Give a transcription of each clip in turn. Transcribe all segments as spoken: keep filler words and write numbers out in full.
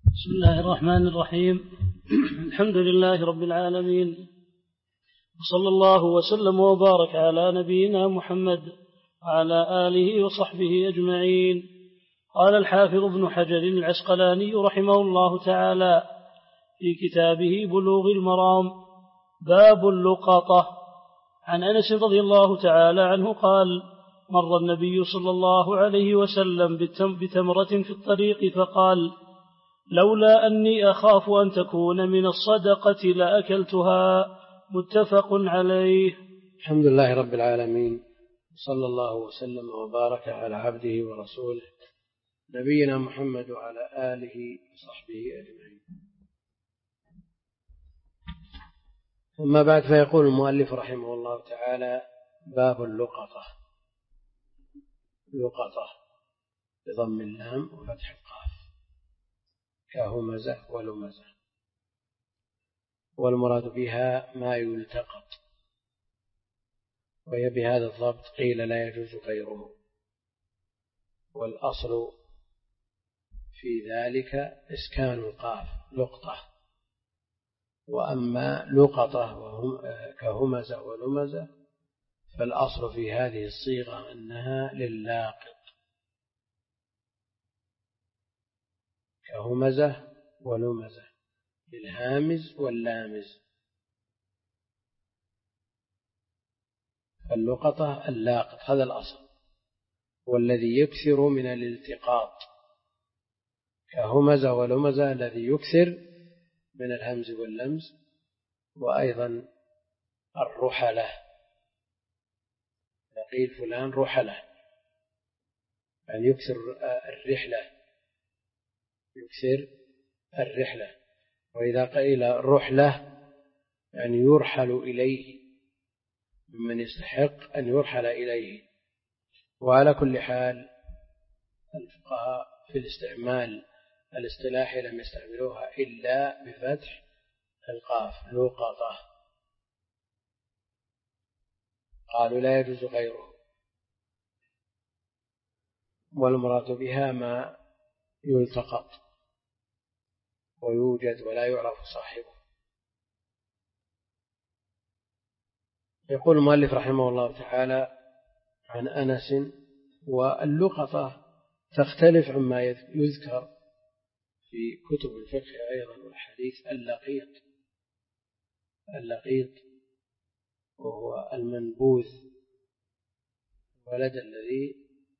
بسم الله الرحمن الرحيم. الحمد لله رب العالمين، وصلى الله وسلم وبارك على نبينا محمد وعلى آله وصحبه أجمعين. قال الحافظ ابن حجر العسقلاني رحمه الله تعالى في كتابه بلوغ المرام: باب اللقطة. عن أنس رضي الله تعالى عنه قال: مر النبي صلى الله عليه وسلم بتمرة في الطريق فقال: لولا أني أخاف أن تكون من الصدقة لأكلتها. متفق عليه. الحمد لله رب العالمين، صلى الله وسلم وبارك على عبده ورسوله نبينا محمد وعلى آله وصحبه أجمعين. أما بعد، فيقول المؤلف رحمه الله تعالى: باب اللقطة. لقطة بضم اللام وفتح القاف، كهمزة ولمزة، والمراد بها ما يلتقط، وهي بهذا الضبط قيل لا يجوز غيره، والأصل في ذلك إسكان القاف لقطة. وأما لقطة كهمزة ولمزة فالأصل في هذه الصيغة أنها للاقط، كهمزة ولمزة، الهامز واللامز. اللقطة اللاقط، هذا الأصل، والذي يكثر من الالتقاط، كهمزة ولمزة الذي يكثر من الهمز واللمز. وأيضا الرحلة، قيل فلان رحلة، يعني يكثر الرحلة، يكثر الرحلة. وإذا قيل رحلة يعني يرحل إليه، ممن يستحق أن يرحل إليه. وعلى كل حال الفقهاء في الاستعمال الاصطلاحي لم يستعملوها إلا بفتح القاف، لقطة، قالوا لا يجوز غيره، والمراد بها ما يلتقط ويوجد ولا يعرف صاحبه. يقول المؤلف رحمه الله تعالى عن أنس: واللقطة تختلف عما يذكر في كتب الفقه أيضا والحديث. اللقيط، اللقيط وهو المنبوذ، الولد الذي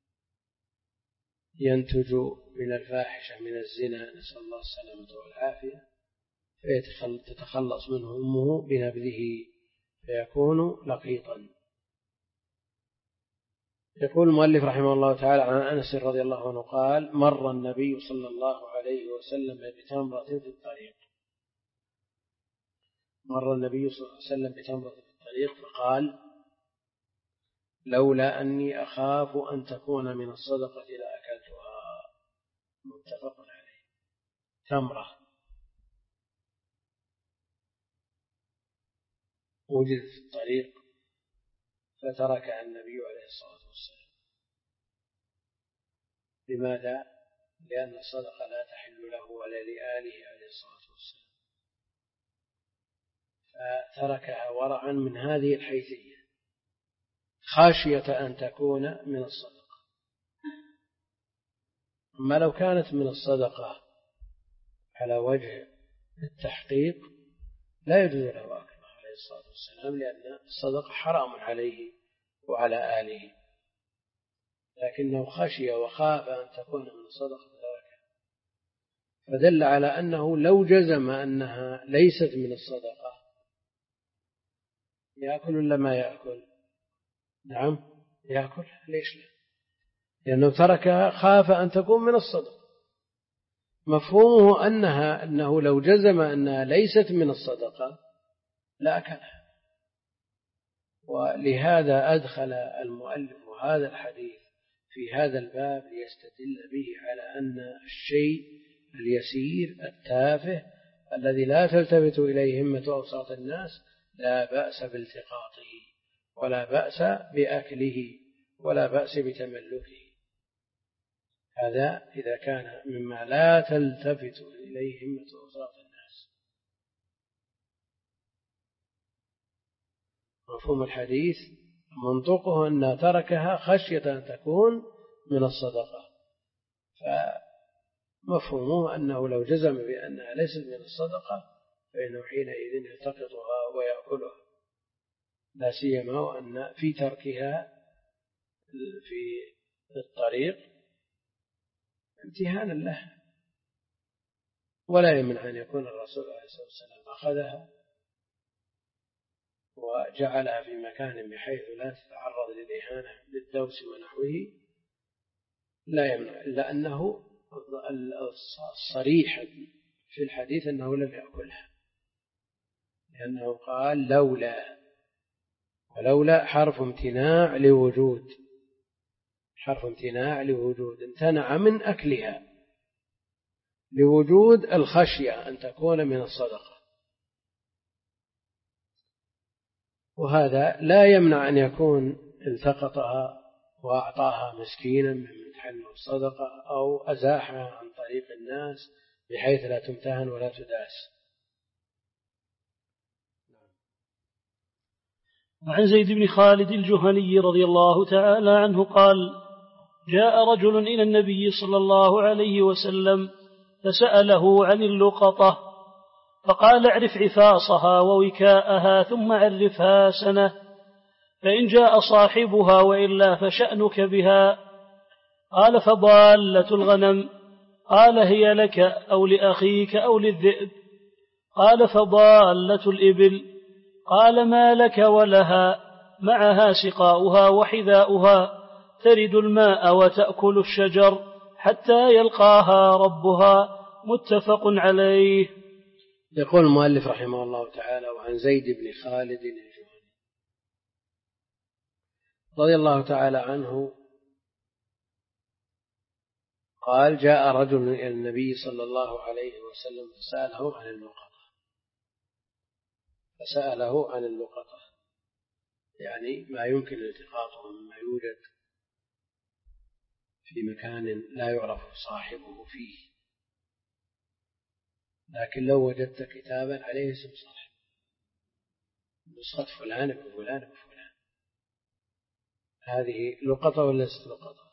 ينتج من الفاحشة من الزنا، نسأل الله السلامة والعافية، فتتخلص منه أمه بنبذه فيكون لقيطا. يقول المؤلف رحمه الله تعالى عن أنس رضي الله عنه قال: مر النبي صلى الله عليه وسلم بتمرة في الطريق. مر النبي صلى الله عليه وسلم بتمرة في الطريق فقال: لولا أني أخاف أن تكون من الصدقة لأكلتها. متفق عليه. تمرة وجدت في الطريق فتركها النبي عليه الصلاة والسلام. لماذا؟ لأن الصدقة لا تحل له ولا لآله عليه الصلاة والسلام، فتركها ورعا من هذه الحيثية، خاشية أن تكون من الصدقة. أما لو كانت من الصدقة على وجه التحقيق لا يجوز له أكلها عليه الصلاة والسلام، لأن الصدقة حرام عليه وعلى آله، لكنه خشي وخاف أن تكون من الصدقة تركها، فدل على أنه لو جزم أنها ليست من الصدقة يأكل ولا ما يأكل؟ نعم يأكل. ليش لا؟ لأنه تركها خاف أن تكون من الصدقة. مفهومه أنها أنه لو جزم أنها ليست من الصدقة لا أكلها. ولهذا أدخل المؤلف هذا الحديث في هذا الباب ليستدل به على أن الشيء اليسير التافه الذي لا تلتفت إليه همة أوساط الناس لا بأس بالتقاطه، ولا بأس بأكله، ولا بأس بتملكه. هذا إذا كان مما لا تلتفت إليه همة أوساط الناس. مفهوم الحديث منطقه أن تركها خشية أن تكون من الصدقة، فمفهومه أنه لو جزم بأنها ليست من الصدقة فإنه حينئذ يلتقطها ويأكلها، لا سيما وأن في تركها في الطريق امتهانا له، ولا يمنع أن يكون الرسول عليه الصلاة والسلام أخذها وجعلها في مكان بحيث لا تتعرض للإهانة بالدوس ونحوه، لا يمنع، إلا أنه الصريح في الحديث أنه لم يأكلها، لأنه قال لولا، ولولا حرف امتناع لوجود، حرف امتناع لوجود، امتنع من أكلها لوجود الخشية أن تكون من الصدقة، وهذا لا يمنع أن يكون التقطها وأعطاها مسكينا من حله الصدقة أو أزاحها عن طريق الناس بحيث لا تمتهن ولا تداس. عن زيد بن خالد الجهني رضي الله تعالى عنه قال: جاء رجل إلى النبي صلى الله عليه وسلم فسأله عن اللقطة، فقال: اعرف عفاصها ووكاءها ثم عرفها سنة، فإن جاء صاحبها وإلا فشأنك بها. قال: فضالة الغنم؟ قال: هي لك أو لأخيك أو للذئب. قال: فضالة الإبل؟ قال: ما لك ولها، معها سقاؤها وحذاؤها، ترد الماء وتأكل الشجر حتى يلقاها ربها. متفق عليه. يقول المؤلف رحمه الله تعالى: وعن زيد بن خالد الجهني رضي الله تعالى عنه قال: جاء رجل إلى النبي صلى الله عليه وسلم فسأله عن اللقطة، فسأله عن اللقطة يعني ما يمكن التقاطه مما يوجد في مكان لا يعرف صاحبه فيه، لكن لو وجدت كتابا عليه اسم صاحب، نسخة فلان ابن فلان ابن فلان، هذه لقطة ولا ليست لقطة؟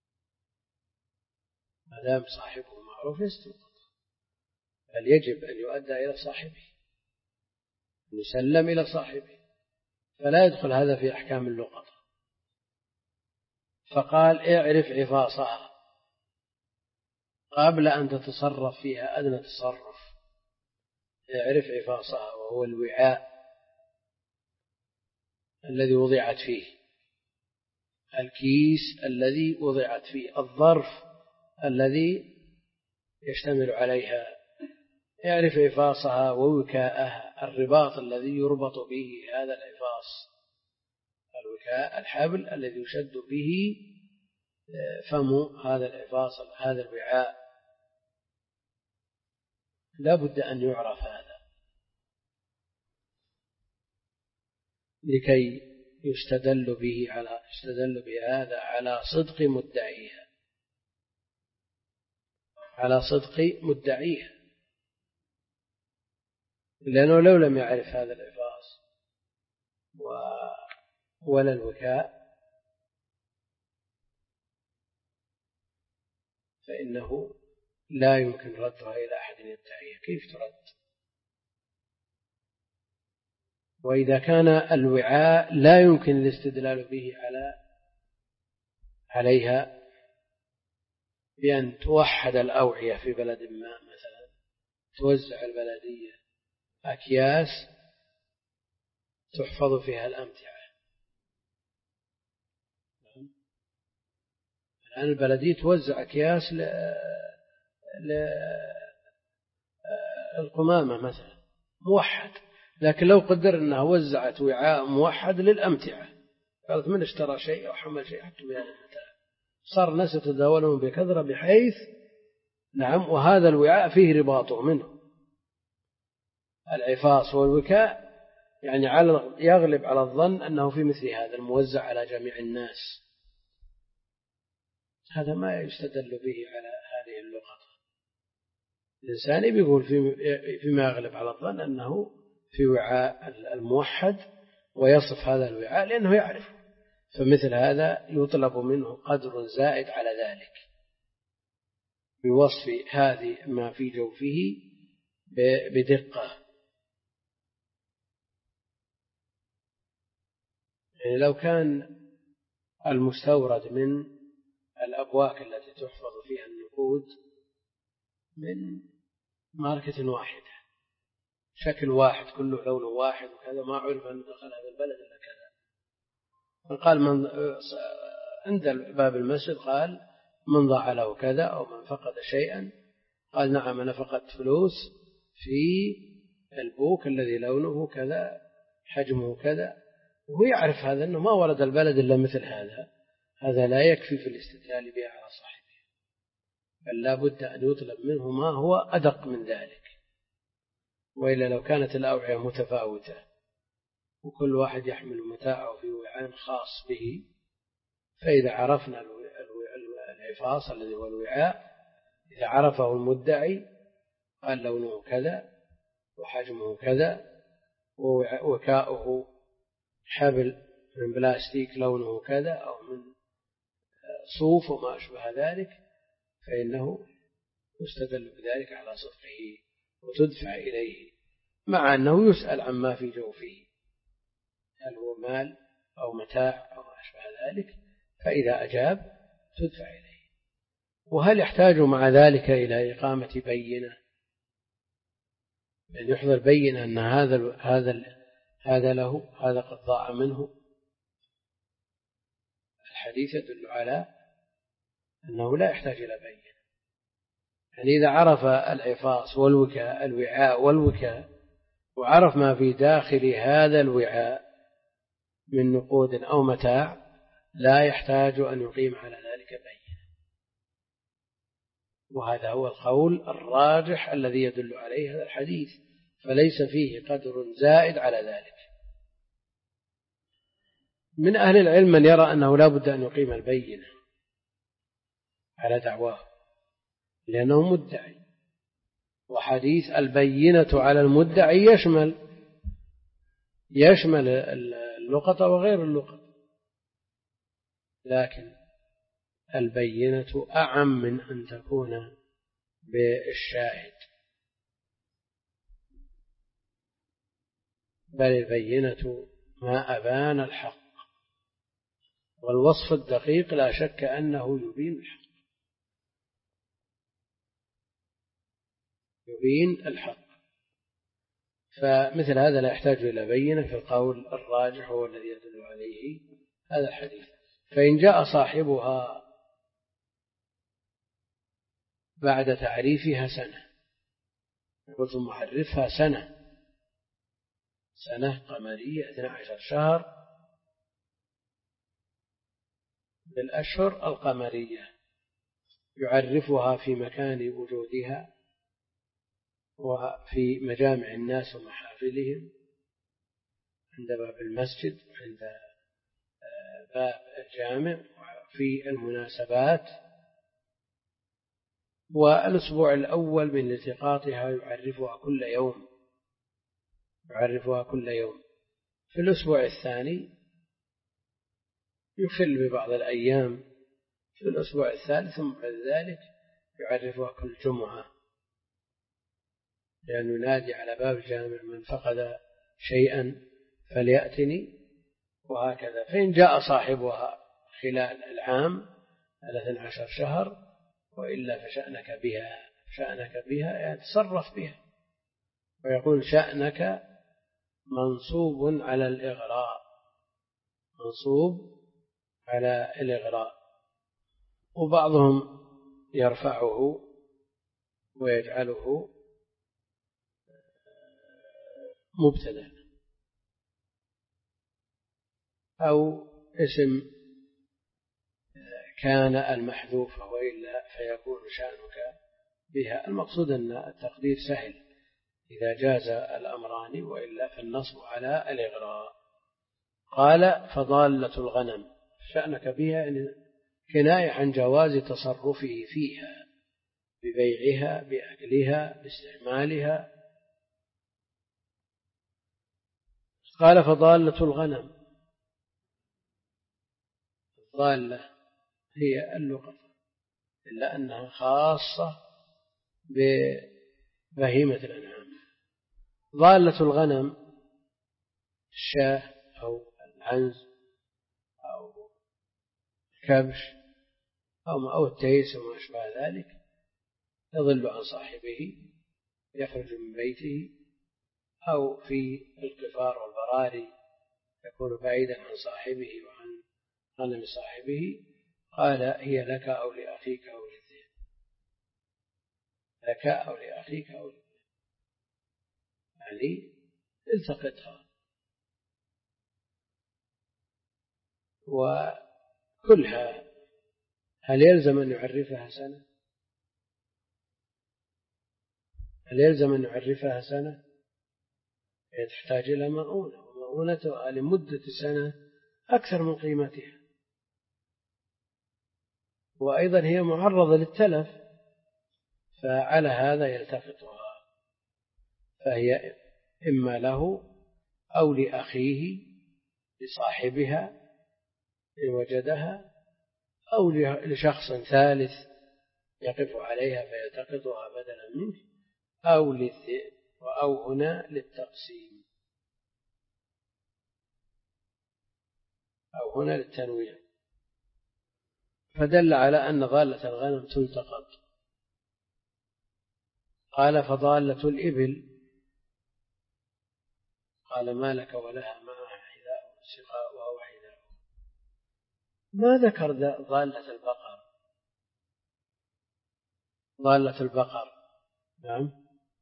ما دام صاحبه معروف ليست لقطة، بل يجب أن يؤدى إلى صاحبه، يسلم إلى صاحبه، فلا يدخل هذا في أحكام اللقطة. فقال: اعرف عفاصها قبل أن تتصرف فيها أدنى تصرف. اعرف عفاصها، وهو الوعاء الذي وضعت فيه، الكيس الذي وضعت فيه، الظرف الذي يشتمل عليها. اعرف عفاصها ووكاءها، الرباط الذي يربط به هذا العفاص، الوكاء الحبل الذي يشد به فم هذا العفاص، هذا الوعاء، لا بد أن يعرف هذا لكي يستدل به على يستدل بهذا على صدق مدعيها، على صدق مدعيها، لأنه لو لم يعرف هذا العفاص ولا الوكاء فإنه لا يمكن ردها إلى أحد يدعيها. كيف ترد؟ وإذا كان الوعاء لا يمكن الاستدلال به على عليها بأن توحد الأوعية في بلد ما، مثلا توزع البلدية أكياس تحفظ فيها الأمتعة، الآن البلدية توزع أكياس للقمامة مثلا موحد، لكن لو قدر أنها وزعت وعاء موحد للأمتعة، قالت من اشترى شيء أو حمل شيء حتى بهذا المتاع، صار الناس يتداولون بكثرة بحيث نعم، وهذا الوعاء فيه رباطه منه العفاص والوكاء، يعني على يغلب على الظن أنه في مثل هذا الموزع على جميع الناس، هذا ما يستدل به على هذه اللقطة. الإنسان بيقول فيما يغلب على الظن أنه في وعاء الموحد ويصف هذا الوعاء لأنه يعرف، فمثل هذا يطلب منه قدر زائد على ذلك بوصف هذه ما في جوفه بدقة. يعني لو كان المستورد من الأبواك التي تحفظ فيها النقود من ماركة واحدة شكل واحد كله لون واحد وكذا، ما عرف أن دخل هذا البلد إلا كذا، فقال من عند باب المسجد قال من ضاع له كذا أو من فقد شيئا، قال نعم أنا فقدت فلوس في البوك الذي لونه كذا حجمه كذا، وهو يعرف هذا أنه ما ورد البلد إلا مثل هذا، هذا لا يكفي في الاستدلال بها على صاحبه، بل لا بد أن يطلب منه ما هو أدق من ذلك. وإلا لو كانت الأوعية متفاوتة وكل واحد يحمل متاعه في وعاء خاص به، فإذا عرفنا العفاص الذي هو الوعاء إذا عرفه المدعي قال لونه كذا وحجمه كذا ووكاؤه حبل من بلاستيك لونه كذا أو من صوف وما أشبه ذلك، فإنه يستدل بذلك على صدقه وتدفع إليه، مع أنه يسأل عما في جوفه هل هو مال أو متاع أو ما أشبه ذلك، فإذا أجاب تدفع إليه. وهل يحتاج مع ذلك إلى إقامة بينة، أن يحضر بينة أن هذا هذا هذا له هذا قد ضاع منه؟ الحديث يدل على أنه لا يحتاج إلى بينة. يعني إذا عرف العفاص والوكاء الوعاء والوكاء وعرف ما في داخل هذا الوعاء من نقود أو متاع لا يحتاج أن يقيم على ذلك بينة، وهذا هو القول الراجح الذي يدل عليه هذا الحديث، فليس فيه قدر زائد على ذلك. من أهل العلم من يرى أنه لا بد أن يقيم البينة على دعواه لأنه مدعي، وحديث البينة على المدعي يشمل يشمل اللقطة وغير اللقطة، لكن البينة أعم من أن تكون بالشاهد، بل البينة ما أبان الحق، والوصف الدقيق لا شك أنه يبين الحق يبين الحق فمثل هذا لا يحتاج إلى بينة، في القول الراجح هو الذي يدل عليه هذا الحديث. فإن جاء صاحبها بعد تعريفها سنة، قلت محرفها سنة سنة قمرية اثنا عشر شهر بالأشهر القمرية، يعرفها في مكان وجودها وفي مجامع الناس ومحافلهم، عند باب المسجد وعند باب الجامع وفي المناسبات، والأسبوع الأول من التقاطها يعرفها كل يوم يعرفها كل يوم في الأسبوع الثاني يخل ببعض الأيام في الأسبوع الثالث، ثم بعد ذلك يعرفها كل جمعة، لأنه ينادي على باب الجامع من فقد شيئا فليأتني، وهكذا. فإن جاء صاحبها خلال العام الاثنى عشر شهر وإلا فشأنك بها شأنك بها يعني تصرف بها، ويقول شأنك منصوب على الإغراء منصوب على الإغراء وبعضهم يرفعه ويجعله مبتدأ أو اسم كان المحذوفة، وإلا فيكون شأنك بها. المقصود أن التقدير سهل إذا جاز الأمران، وإلا فالنصب على الإغراء. قال فضالة الغنم شأنك بها يعني كناية عن جواز تصرفه فيها ببيعها بأكلها باستعمالها. قال فضالة الغنم، الضالة هي اللقطة إلا أنها خاصة ببهيمة الأنعام. ضالة الغنم الشاة أو العنز أو الكبش أو التيس وما أشبه ذلك، يضل عن صاحبه، يخرج من بيته، أو في القفار والبراري يكون بعيدا عن صاحبه وعن غنم صاحبه. قال هي لك أو لأخيك أو للذئب، لك أو لأخيك أو للذئب، يعني التقطها. وكلها هل يلزم أن يعرفها سنة؟ هل يلزم أن يعرفها سنة؟ هي تحتاج إلى مؤونة، ومؤونتها لمدة سنة أكثر من قيمتها، وأيضا هي معرضة للتلف، فعلى هذا يلتقطها، فهي إما له أو لأخيه لصاحبها إن وجدها، أو لشخص ثالث يقف عليها فيلتقطها بدلا منه، أو للذئب، أو هنا للتقسيم، أو هنا للتنويع. فدل على أن ضالة الغنم تلتقط. قال فضالة الإبل، قال ما لك ولها معها حذاء سقاؤها وحذاؤها. ما ذكر ضالة البقر، ضالة البقر نعم،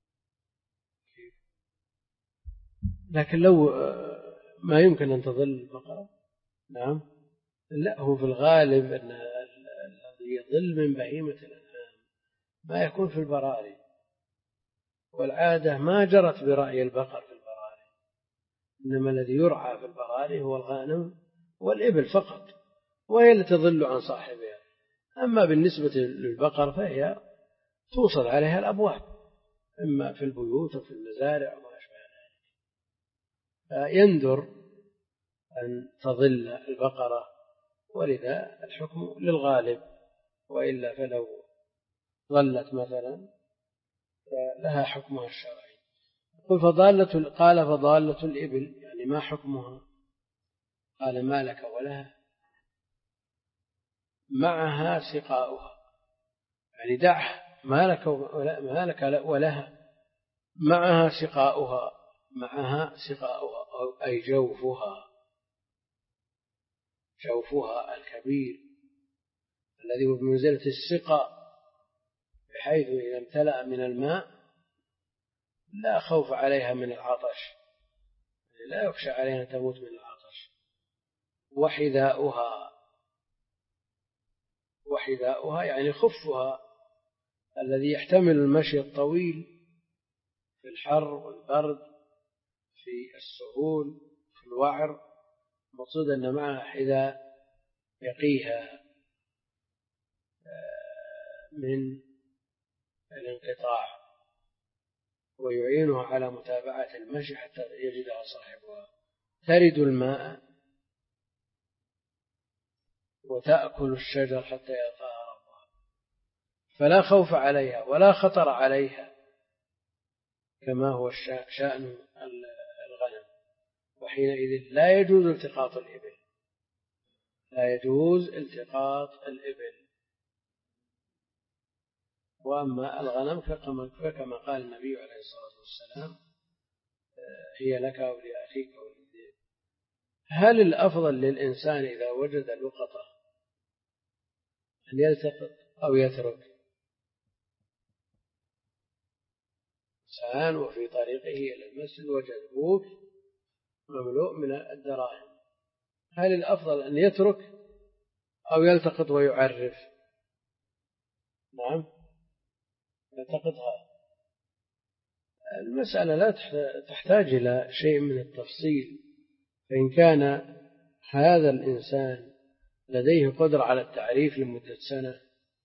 لكن لو ما يمكن أن تظل البقرة نعم، لا، هو في الغالب أن الذي يظل من بهيمة الأنعام ما يكون في البراري، والعادة ما جرت برأي البقر في البراري، إنما الذي يرعى في البراري هو الغنم والإبل فقط، وهي التي تظل عن صاحبها. أما بالنسبة للبقر فهي توصل عليها الأبواب، إما في البيوت أو في المزارع وما أشبه ذلك، فيندر أن تظل البقرة، ولذا الحكم للغالب، وإلا فلو ظلت مثلا فلها حكمها الشرعي. قل فضالة، قال فضالة الإبل يعني ما حكمها؟ قال ما لك ولها معها سقاؤها، يعني دعها، ما لك ما لك ولها معها سقاؤها، معها سقاؤها أي جوفها، جوفها الكبير الذي هو بمنزلة السقاء، بحيث إذا امتلأ من الماء لا خوف عليها من العطش، لا يخشى عليها أن تموت من العطش. وحذاؤها، وحذاؤها يعني خفها الذي يحتمل المشي الطويل في الحر والبرد، في السهول، في الوعر، مقصود أن معها حذاء يقيها من الانقطاع ويعينها على متابعة المشي حتى يجدها صاحبها. ترد الماء وتأكل الشجر حتى يلقاها ربها، فلا خوف عليها ولا خطر عليها كما هو شأن الغنم. وحينئذ لا يجوز التقاط الإبل، لا يجوز التقاط الإبل. وأما الغنم فكما قال النبي عليه الصلاة والسلام هي لك أو لأخيك أو للذئب. هل الأفضل للإنسان إذا وجد لقطة أن يلتقط أو يترك؟ إنسان وفي طريقه إلى المسجد وجد بوك مملوء من الدراهم، هل الأفضل أن يترك أو يلتقط ويعرف؟ نعم يلتقطها. المسألة لا تحتاج إلى شيء من التفصيل، فإن كان هذا الإنسان لديه قدرة على التعريف لمدة سنة،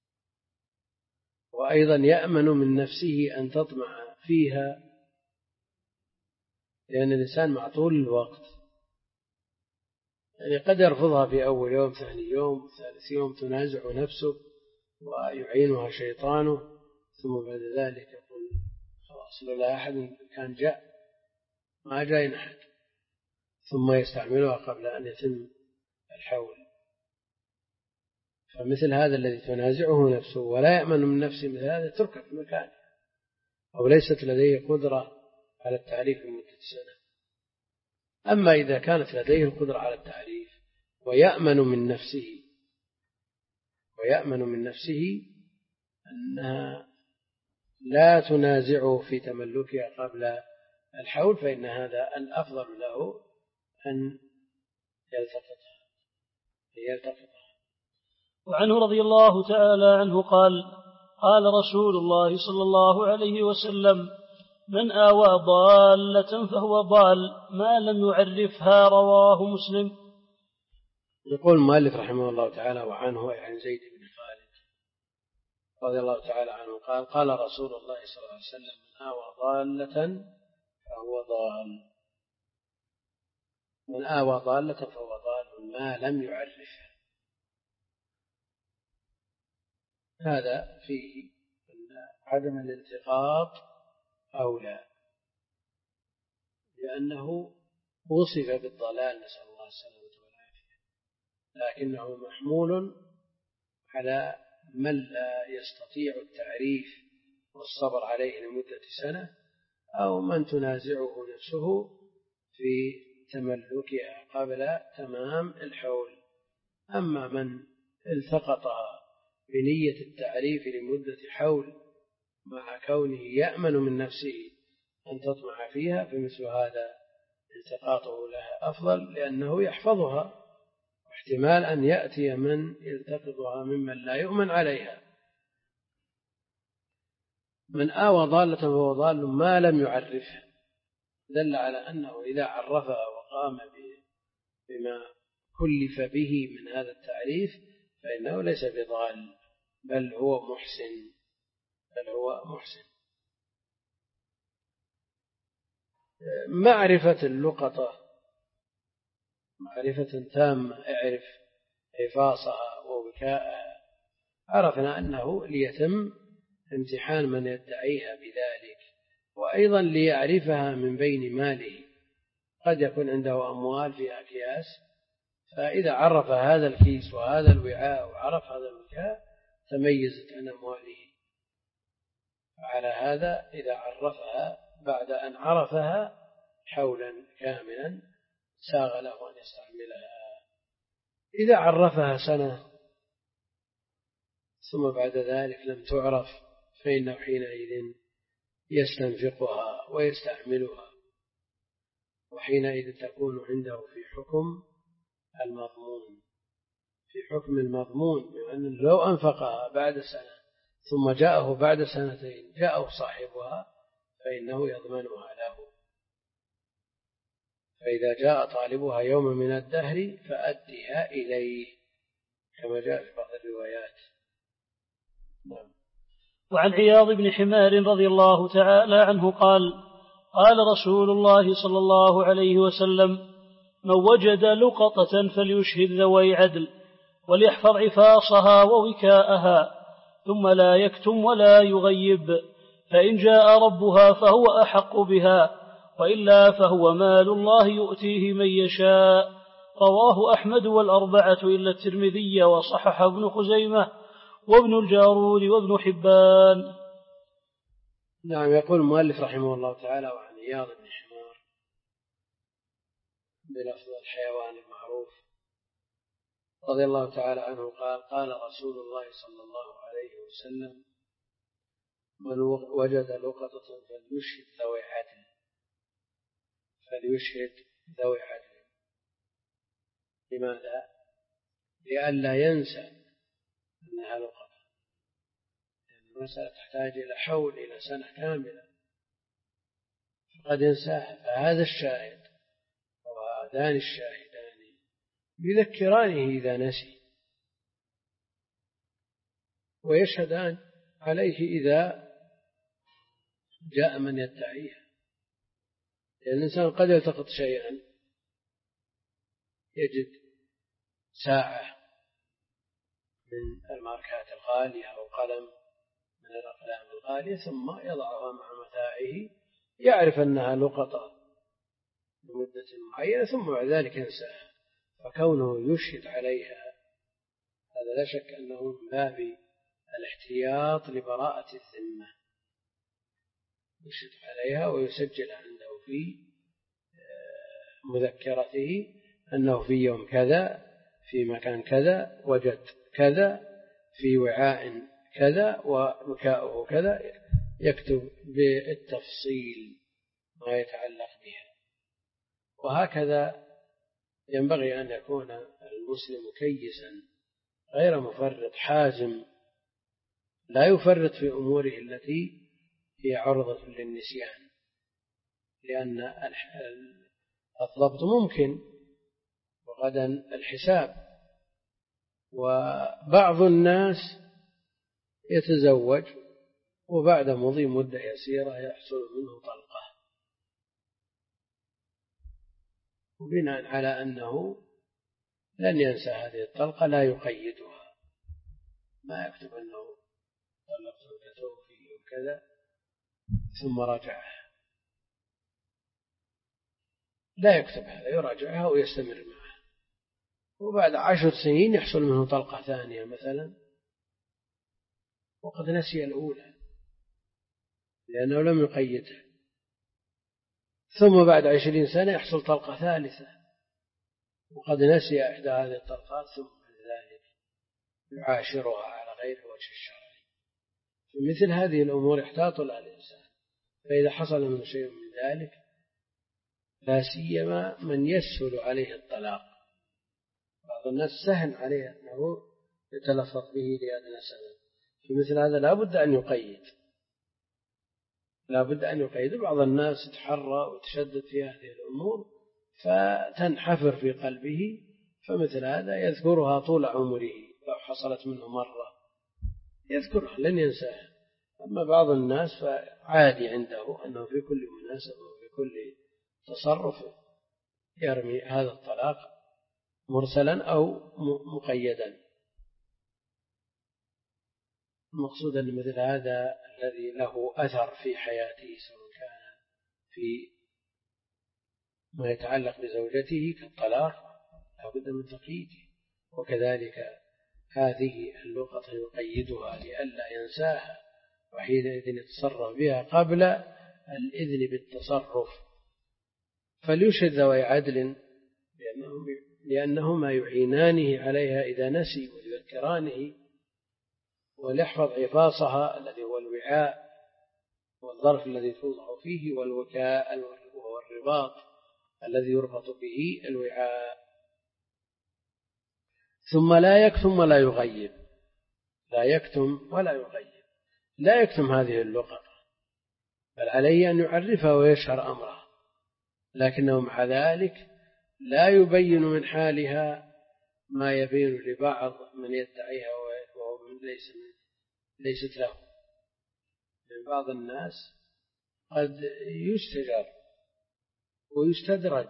وأيضا يأمن من نفسه أن تطمع فيها، لأن الإنسان مع طول الوقت يعني قد يرفضها في أول يوم، ثاني يوم، ثالث يوم تنازع نفسه ويعينها شيطانه، ثم بعد ذلك يقول خلاص لولا أحد كان جاء، ما جاء أحد، ثم يستعملها قبل أن يتم الحول. فمثل هذا الذي تنازعه نفسه ولا يأمن من نفسه مثل هذا تركه في مكانه، أو ليست لديه قدرة على التعريف لمدة سنة. أما إذا كانت لديه القدرة على التعريف ويأمن من نفسه ويأمن من نفسه أنها لا تنازعه في تملكها قبل الحول، فإن هذا الأفضل له أن يلتقطها يلتقطها. وعنه رضي الله تعالى عنه قال: قال رسول الله صلى الله عليه وسلم: من آوى ضالة فهو ضال ما لم يعرفها. رواه مسلم. يقول المؤلف رحمه الله تعالى: وعنه عن زيد بن خالد رضي الله تعالى عنه قال: قال رسول الله صلى الله عليه وسلم: من آوى ضالة فهو ضال من آوى ضالة فهو ضال ما لم يعرفها. هذا فيه أن عدم الالتقاط أولى، لأنه وصف بالضلال، نسأل الله السلامة والعافية، لكنه محمول على من لا يستطيع التعريف والصبر عليه لمدة سنة، أو من تنازعه نفسه في تملكها قبل تمام الحول. أما من التقطها بنية التعريف لمدة حول مع كونه يأمن من نفسه أن تطمع فيها، فمثل هذا التقاطه لها أفضل، لأنه يحفظها، واحتمال أن يأتي من يلتقطها ممن لا يؤمن عليها. من آوى ضالة فهو ضال ما لم يعرفها، دل على أنه إذا عرفها وقام بما كلف به من هذا التعريف فإنه ليس بضال، بل هو محسن بل هو محسن. معرفة اللقطة معرفة تامة، اعرف حفاظها ووكاءها. عرفنا أنه ليتم امتحان من يدعيها بذلك، وأيضا ليعرفها من بين ماله. قد يكون عنده أموال في أكياس، فإذا عرف هذا الكيس وهذا الوعاء وعرف هذا الوكاء تميزت عن أمواله. على هذا إذا عرفها بعد أن عرفها حولا كاملا ساغ له أن يستعملها. إذا عرفها سنة ثم بعد ذلك لم تعرف فإنه حينئذ يستنفقها ويستعملها، وحينئذ تكون عنده في حكم المضمون في حكم المضمون لأن لو أنفقها بعد سنة ثم جاءه بعد سنتين جاءه صاحبها فإنه يضمنها له. فإذا جاء طالبها يوم من الدهر فأدها إليه، كما جاء في بعض الروايات. نعم. وعن عياض بن حمار رضي الله تعالى عنه قال: قال رسول الله صلى الله عليه وسلم: من وجد لقطة فليشهد ذوي عدل وليحفظ عفاصها ووكاءها، ثم لا يكتم ولا يغيب، فإن جاء ربها فهو أحق بها، وإلا فهو مال الله يؤتيه من يشاء. رواه أحمد والأربعة إلا الترمذي، وصحح ابن خزيمة وابن الجارود وابن حبان. نعم. يقول المؤلف رحمه الله تعالى: وعن عياض بن حمار بلفظ الحيوان المعروف رضي الله تعالى عنه قال: قال رسول الله صلى الله عليه وسلم: من وجد لقطة فليشهد ذوي عدل فليشهد ذوي عدل. لماذا؟ لئلا ينسى أنها لقطة، لأن المسألة تحتاج إلى حول إلى سنة كاملة، فقد ينساها. فهذا الشاهد وهذان الشاهدان يذكرانه إذا نسي، ويشهدان عليه إذا جاء من يدعيها، لأن الإنسان قد يلتقط شيئا، يجد ساعة من الماركات الغالية أو قلم من الأقلام الغالية ثم يضعها مع متاعه، يعرف أنها لقطة لمدة معينة ثم بعد ذلك ينساها، فكونه يشهد عليها هذا لا شك أنه من باب الاحتياط لبراءة الذمة، يشهد عليها ويسجل عنده في مذكرته أنه في يوم كذا في مكان كذا وجد كذا في وعاء كذا ووكاؤه كذا، يكتب بالتفصيل ما يتعلق بها. وهكذا ينبغي أن يكون المسلم كيسا غير مفرط حازم، لا يفرط في أموره التي هي عرضة للنسيان، لأن الضبط ممكن وغدا الحساب. وبعض الناس يتزوج وبعد مضي مدة يسيرة يحصل منه طلقة، وبناء على أنه لن ينسى هذه الطلقة لا يقيدها، ما يكتب أنه طلق زوجته في يوم كذا ثم راجعها، لا يكتب هذا، يراجعها ويستمر معها، وبعد عشر سنين يحصل منه طلقة ثانية مثلا وقد نسي الأولى لأنه لم يقيدها، ثم بعد عشرين سنة يحصل طلقة ثالثة وقد نسي إحدى هذه الطلقات، ثم بعد ذلك يعاشرها على غير وجه الشرع. فمثل هذه الأمور يحتاط لها الإنسان، فإذا حصل منه شيء من ذلك لا سيما من يسهل عليه الطلاق، بعض الناس سهل عليه أنه يتلفظ به لأدنى سبب، فمثل هذا لا بد أن يقيد، لا بد أن يقيد. بعض الناس يتحرى وتشدد في هذه الأمور فتنحفر في قلبه، فمثل هذا يذكرها طول عمره، لو حصلت منه مرة يذكرها لن ينساها. أما بعض الناس فعادي عنده أنه في كل مناسبة وفي كل تصرف يرمي هذا الطلاق مرسلا أو مقيدا. المقصود أن مثل هذا الذي له أثر في حياته سواء كان في ما يتعلق بزوجته كالطلاق لا بد من تقييده، وكذلك هذه اللقطة يقيدها لئلا ينساها وحينئذ يتصرف بها قبل الإذن بالتصرف. فليشهد ذوي عدل لأنهما يعينانه عليها إذا نسي ويذكرانه، وليحفظ عفاصها الذي هو الوعاء والظرف الذي توضع فيه، والوكاء وهو الرباط الذي يربط به الوعاء. ثم لا يكتم ولا يغيب، لا يكتم ولا يغيب، لا يكتم هذه اللقطة، بل عليه أن يعرفها ويشهر أمرها، لكنه مع ذلك لا يبين من حالها ما يبين لبعض من يدعيها وهو ليس من ليست له. من بعض الناس قد يستجر ويستدرج،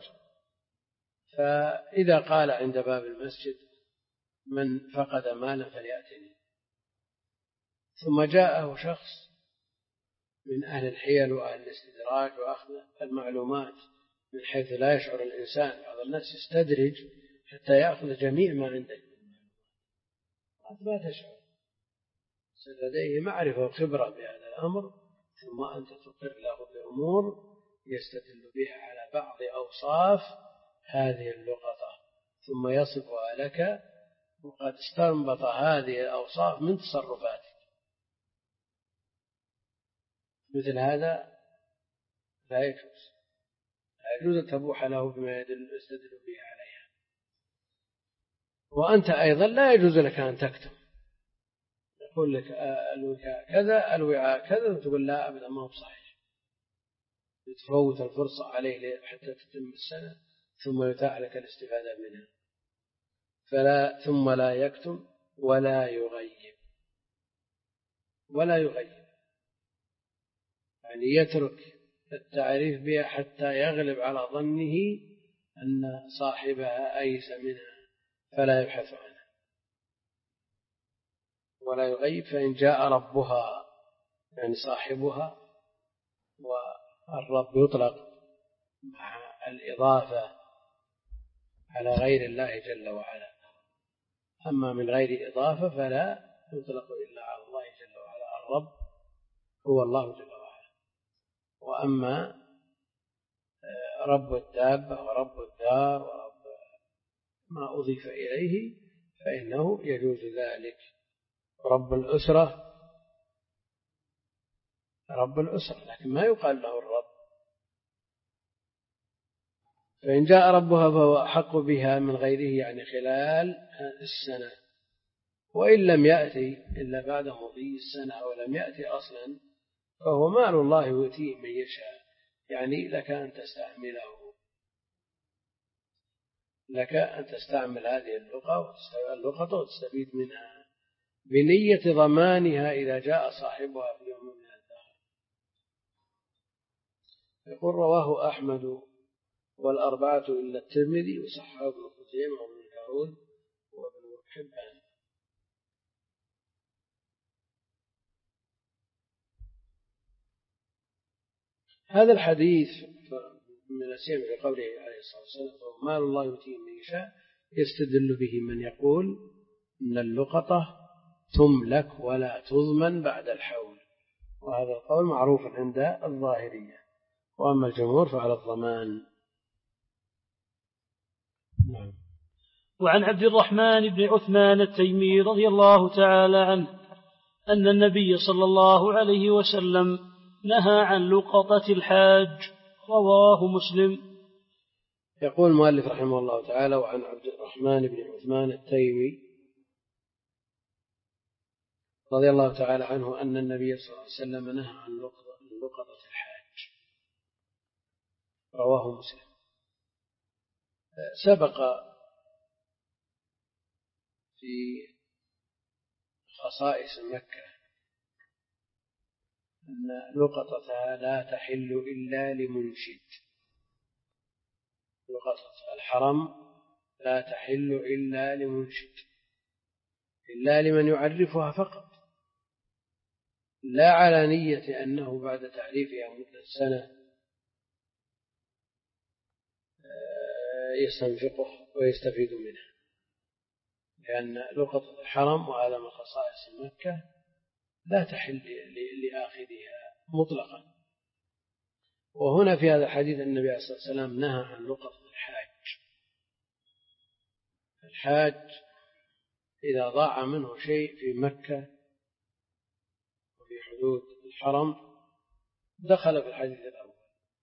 فإذا قال عند باب المسجد من فقد مالا فليأتني، ثم جاءه شخص من أهل الحيل وأهل الاستدراج وأخذ المعلومات من حيث لا يشعر الإنسان. بعض الناس يستدرج حتى يأخذ جميع ما عنده، قد لا تشعر، لديه معرفة وخبرة بهذا الأمر، ثم أنت تقر له بأمور يستدل بها على بعض أوصاف هذه اللقطة ثم يصفها لك وقد استنبط هذه الأوصاف من تصرفاتك. مثل هذا لا يجوز، لا يجوز أن تبوح له بما يستدل به عليها. وأنت أيضا لا يجوز لك أن تكتم، يقول لك الوكاء كذا الوعاء كذا وتقول لا أبدا ما هو صحيح، تفوت الفرصة عليه حتى تتم السنة ثم يتاح لك الاستفادة منها. فلا ثم لا يكتم ولا يغيب، ولا يغير، يعني يترك التعريف بها حتى يغلب على ظنه أن صاحبها أيس منها فلا يبحث عنها، ولا يغيب. فإن جاء ربها يعني صاحبها، والرب يطلق مع الإضافة على غير الله جل وعلا، أما من غير إضافة فلا يطلق إلا على الله جل وعلا. الرب هو الله جل وعلا، وأما رب الدابة ورب الدار ورب ما أضيف إليه فإنه يجوز ذلك. رب الأسرة رب الأسرة، لكن ما يقال له الرب. فإن جاء ربها فهو أحق بها من غيره، يعني خلال السنة، وإن لم يأتي إلا بعد مضي السنة أو لم يأتي أصلا فهو مال الله يؤتيه من يشاء، يعني لك أن تستعمله، لك أن تستعمل هذه اللقطة وتستفيد منها بنية ضمانها إذا جاء صاحبها في يوم من الدهر. يقول رواه أحمد والأربعة إلا الترمذي وصححه ابن خزيمة وابن داود وابن حبان. هذا الحديث من السيم في قوله عليه الصلاة والسلام مال الله يؤتيه من يشاء، يستدل به من يقول أن اللقطة تملك ولا تضمن بعد الحول، وهذا القول معروف عند الظاهرية، وأما الجمهور فعلى الضمان. نعم. وعن عبد الرحمن بن عثمان التيمي رضي الله تعالى عنه أن النبي صلى الله عليه وسلم نهى عن لقطة الحاج، رواه مسلم. يقول المؤلف رحمه الله تعالى: وعن عبد الرحمن بن عثمان التيمي رضي الله تعالى عنه أن النبي صلى الله عليه وسلم نهى عن لقطة الحاج، رواه مسلم. سبق في خصائص مكة أن لقطتها لا تحل إلا لمنشد، لقطة الحرم لا تحل إلا لمنشد، إلا لمن يعرفها فقط، لا على نية أنه بعد تعريفها مدة سنة يستنفقه ويستفيد منه، لأن لقطة الحرم وهذا من خصائص مكة لا تحل لآخذها مطلقا. وهنا في هذا الحديث النبي عليه الصلاة والسلام نهى عن لقطة الحاج. الحاج إذا ضاع منه شيء في مكة وفي حدود الحرم دخل في الحديث الأول،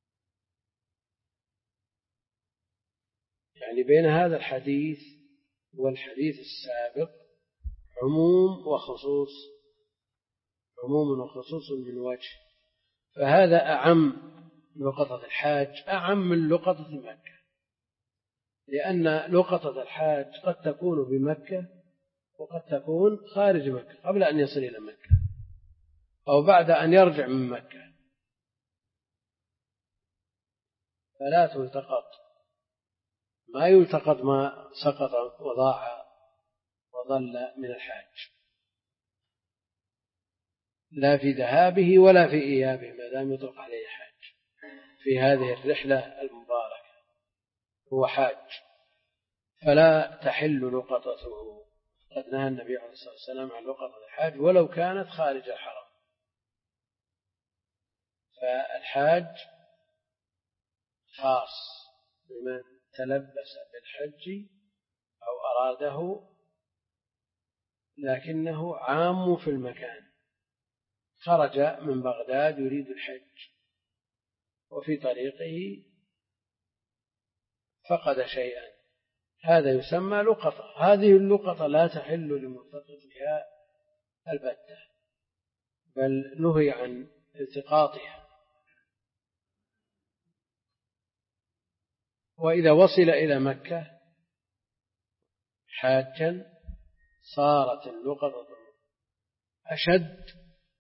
يعني بين هذا الحديث والحديث السابق عموم وخصوص، عموم وخصوص من وجه، فهذا أعم، لقطة الحاج أعم من لقطة مكة، لأن لقطة الحاج قد تكون بمكة وقد تكون خارج مكة قبل أن يصل إلى مكة أو بعد أن يرجع من مكة، فلا تلتقط، ما يلتقط ما سقط وضاع وظل من الحاج، لا في ذهابه ولا في إيابه ما دام يطلق عليه حاج في هذه الرحلة المباركة، هو حاج فلا تحل لقطته. قد نهى النبي عليه الصلاة والسلام عن لقطة الحاج ولو كانت خارج الحرم. فالحاج خاص بمن تلبس بالحج أو أراده، لكنه عام في المكان، خرج من بغداد يريد الحج وفي طريقه فقد شيئا، هذا يسمى لقطة. هذه اللقطة لا تحل لملتقطها البتة، بل نهي عن التقاطها. وإذا وصل إلى مكة حاجا صارت اللقطة أشد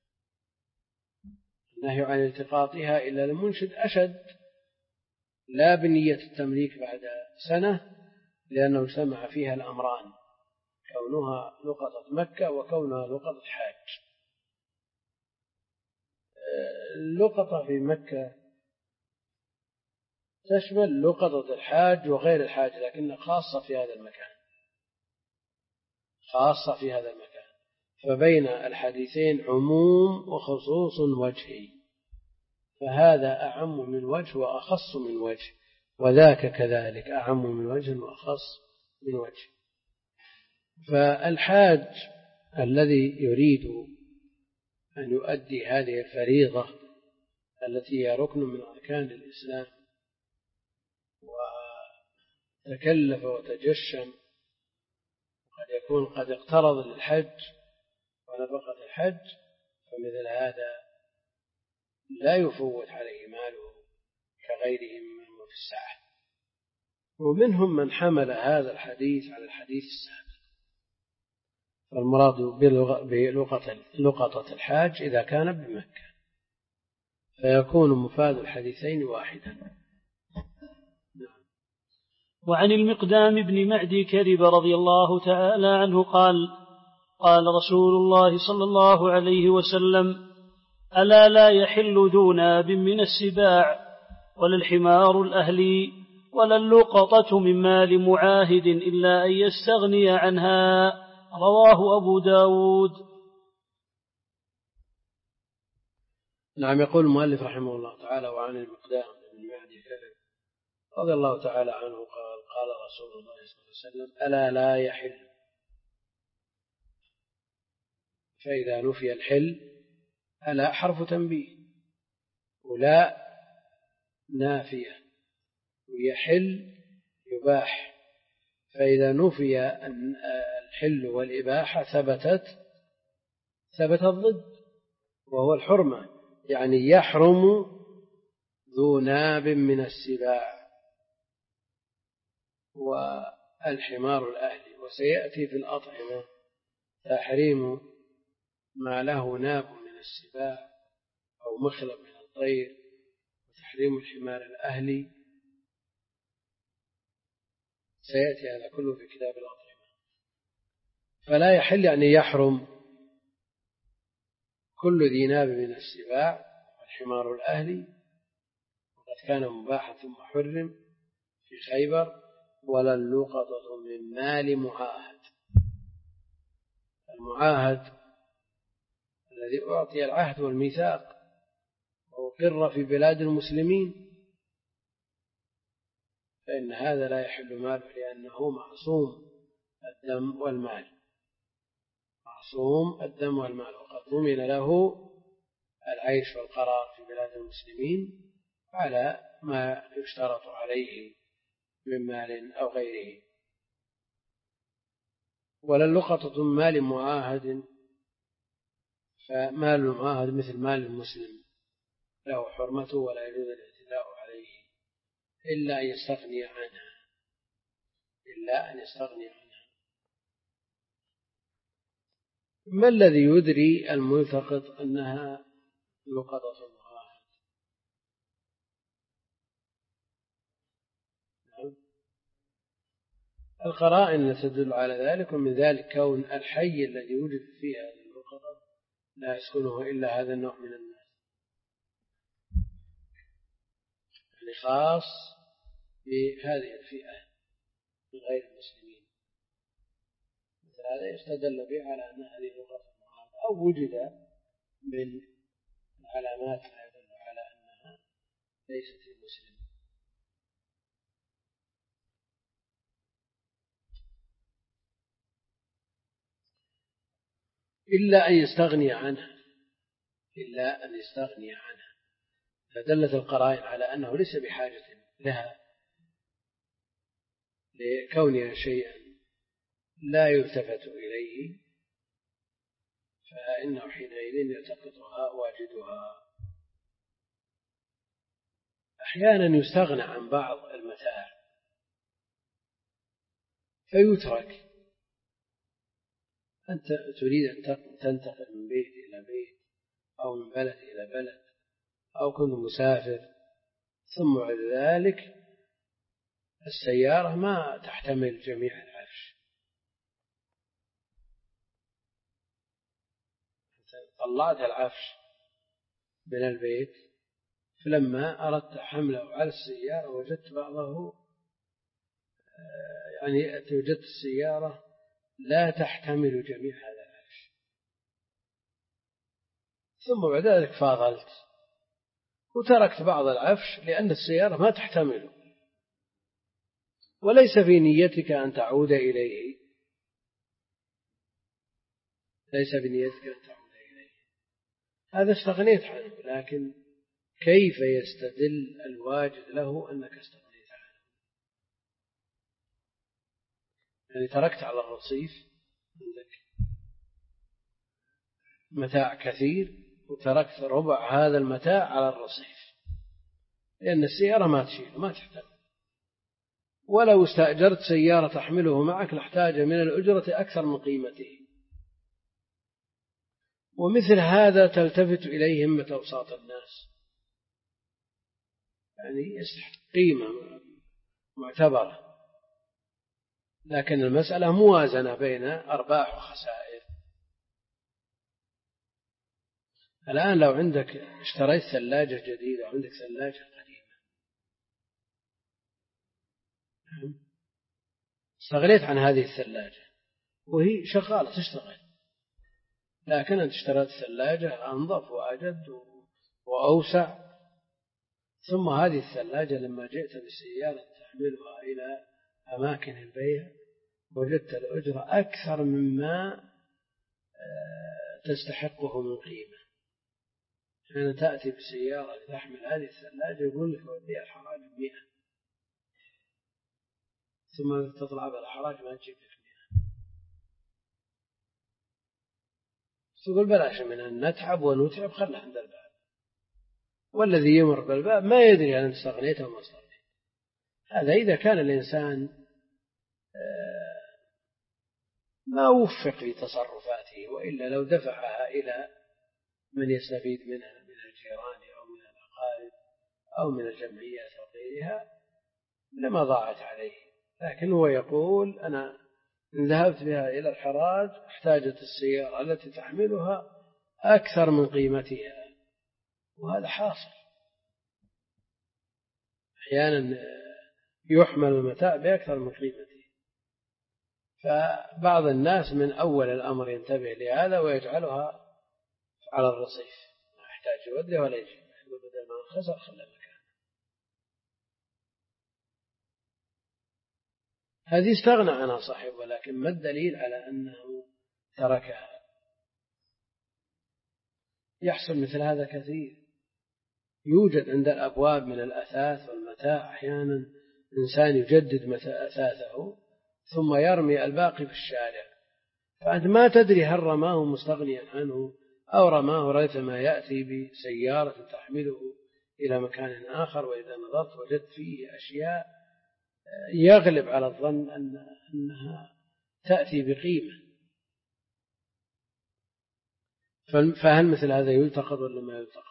النهي عن التقاطها إلا المنشد أشد، لا بنية التمليك بعد سنة، لأنه اجتمع فيها الأمران، كونها لقطة مكة وكونها لقطة حاج. اللقطة في مكة تشمل لقطة الحاج وغير الحاج، لكنها خاصة في هذا المكان، خاصة في هذا المكان. فبين الحديثين عموم وخصوص وجهي، فهذا أعم من وجه وأخص من وجه، وذاك كذلك أعم من وجه وأخص من وجه. فالحاج الذي يريد أن يؤدي هذه الفريضة التي هي ركن من أركان الإسلام وتكلف وتجشم، قد يكون قد اقترض للحج ونفقة الحج، فمثل هذا لا يفوت عليه ماله كغيره من في الساعة. ومنهم من حمل هذا الحديث على الحديث السابق، فالمراد بلقطة الحاج إذا كان بمكة، فيكون مفاد الحديثين واحدا. وعن المقدام بن معدي كرب رضي الله تعالى عنه قال: قال رسول الله صلى الله عليه وسلم: ألا لا يحل ذو ناب من السباع ولا الحمار الأهلي ولا اللقطة من مال معاهد إلا أن يستغني عنها. رواه أبو داود. نعم. يقول المؤلف رحمه الله تعالى: وعن المقدام بن معدي كرب رضي الله تعالى عنه قال: قال رسول الله صلى الله عليه وسلم: ألا لا يحل. فإذا نفي الحل، ألا حرف تنبيه، ولا نافية، ويحل يباح. فإذا نفي الحل والإباحة ثبتت ثبت الضد، وهو الحرمة، يعني يحرم ذو ناب من السباع والحمار الأهلي. وسيأتي في الأطعمة تحريم ما له ناب من السباع أو مخلب من الطير، وتحريم الحمار الأهلي، سيأتي هذا كله في كتاب الأطعمة. فلا يحل يعني يحرم كل ذي ناب من السباع والحمار الأهلي، وقد كان مباحا ثم حرم في خيبر. ولا اللقطة من مال معاهد. المعاهد الذي أعطي العهد والميثاق وأقر في بلاد المسلمين، فإن هذا لا يحل ماله، لأنه معصوم الدم والمال، معصوم الدم والمال، وقد ضمن له العيش والقرار في بلاد المسلمين على ما يشترط عليه من مال أو غيره. ولا اللقطة من مال معاهد، فمال المعاهد مثل مال المسلم له حرمته ولا يجوز الاعتداء عليه إلا أن يستغني عنها إلا أن يستغني عنها. ما الذي يدري الملتقط أنها لقطة المعاهد؟ القرائن تدل على ذلك، ومن ذلك كون الحي الذي وجد فيه هذه اللقطة لا يسكنه إلا هذا النوع من الناس، يعني خاص بهذه الفئة من غير المسلمين. مثل هذا يستدل به على أن هذه لقطة المعاهد، أو وجد من العلامات ما يدل على أنها ليست المسلم. إلا أن يستغني عنها إلا أن يستغني عنها فدلت القرائن على أنه ليس بحاجة لها، لكونها شيئا لا يلتفت إليه، فإنه حينئذ يلتقطها واجدها. أحيانا يستغنى عن بعض المتاع فيترك. أنت تريد أن تنتقل من بيت إلى بيت أو من بلد إلى بلد، أو كنت مسافر، ثم بعد ذلك السيارة ما تحتمل جميع العفش، طلعت العفش من البيت، فلما أردت حمله على السيارة وجدت بعضه يعني وجدت السيارة لا تحتمل جميع هذا العفش، ثم بعد ذلك فاضلت وتركت بعض العفش لأن السيارة ما تحتمله، وليس في نيتك أن تعود إليه، ليس بنيتك أن تعود إليه، هذا استغنيت عنه. لكن كيف يستدل الواجد له أنك استغنيت عنه؟ يعني تركت على الرصيف، عندك متاع كثير وتركت ربع هذا المتاع على الرصيف، لأن السيارة ما تشيله ما تحتمل، ولو استأجرت سيارة تحمله معك لاحتاج من الأجرة أكثر من قيمته. ومثل هذا تلتفت إليه همة أوساط الناس، يعني يستحق قيمة معتبرة، لكن المسألة موازنة بين أرباح وخسائر. الآن لو عندك اشتريت ثلاجة جديدة وعندك ثلاجة قديمة، استغنيت عن هذه الثلاجة وهي شغالة تشتغل، لكن أنت اشتريت ثلاجة أنظف وأجد وأوسع، ثم هذه الثلاجة لما جئت بسيارة تحملها إلى أماكن البيع وجدت الأجرة أكثر مما تستحقه من قيمة. حين تأتي بسيارة تحمل هذه الثلاجة يقول لك وديها الحراج مئة، ثم تطلع بالحراج ما تجيب لك مئة، تقول بلاش منها نتعب ونتعب خلها عند الباب، والذي يمر بالباب ما يدري أن استغنيت أو ما استغنيت. هذا إذا كان الإنسان ما وفق في تصرفاته، وإلا لو دفعها إلى من يستفيد منها من الجيران أو من الأقارب أو من الجمعيات وغيرها لما ضاعت عليه. لكن هو يقول أنا إن ذهبت بها إلى الحراج احتاجت السيارة التي تحملها أكثر من قيمتها، وهذا حاصل. أحيانا يحمل المتاع بأكثر من قيمته، فبعض الناس من أول الأمر ينتبه لهذا ويجعلها على الرصيف، ما يحتاج يودي ولا يجيب، بدل ما خسر خلى مكان. هذه استغنى عنها صاحب، ولكن ما الدليل على أنه تركها؟ يحصل مثل هذا كثير، يوجد عند الأبواب من الأثاث والمتاع أحيانا إنسان يجدد أثاثه ثم يرمي الباقي في الشارع، فأنت ما تدري هل رماه مستغنيا عنه أو رماه ريثما يأتي بسيارة تحمله إلى مكان آخر، وإذا نظرت وجدت فيه أشياء يغلب على الظن أن أنها تأتي بقيمة. فهل مثل هذا يلتقط ولا ما يلتقط؟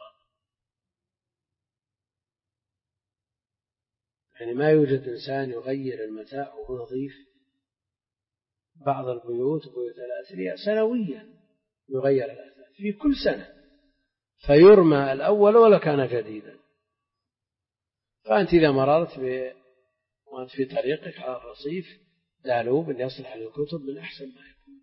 يعني ما يوجد إنسان يغير المتاع وهو نظيف. بعض البيوت بيوت الأثرياء سنويا يغير الأثاث في كل سنة، فيرمى الأول ولا كان جديدا. فأنت إذا مررت وأنت في طريقك على الرصيف دالوب يصلح للكتب من أحسن ما يكون،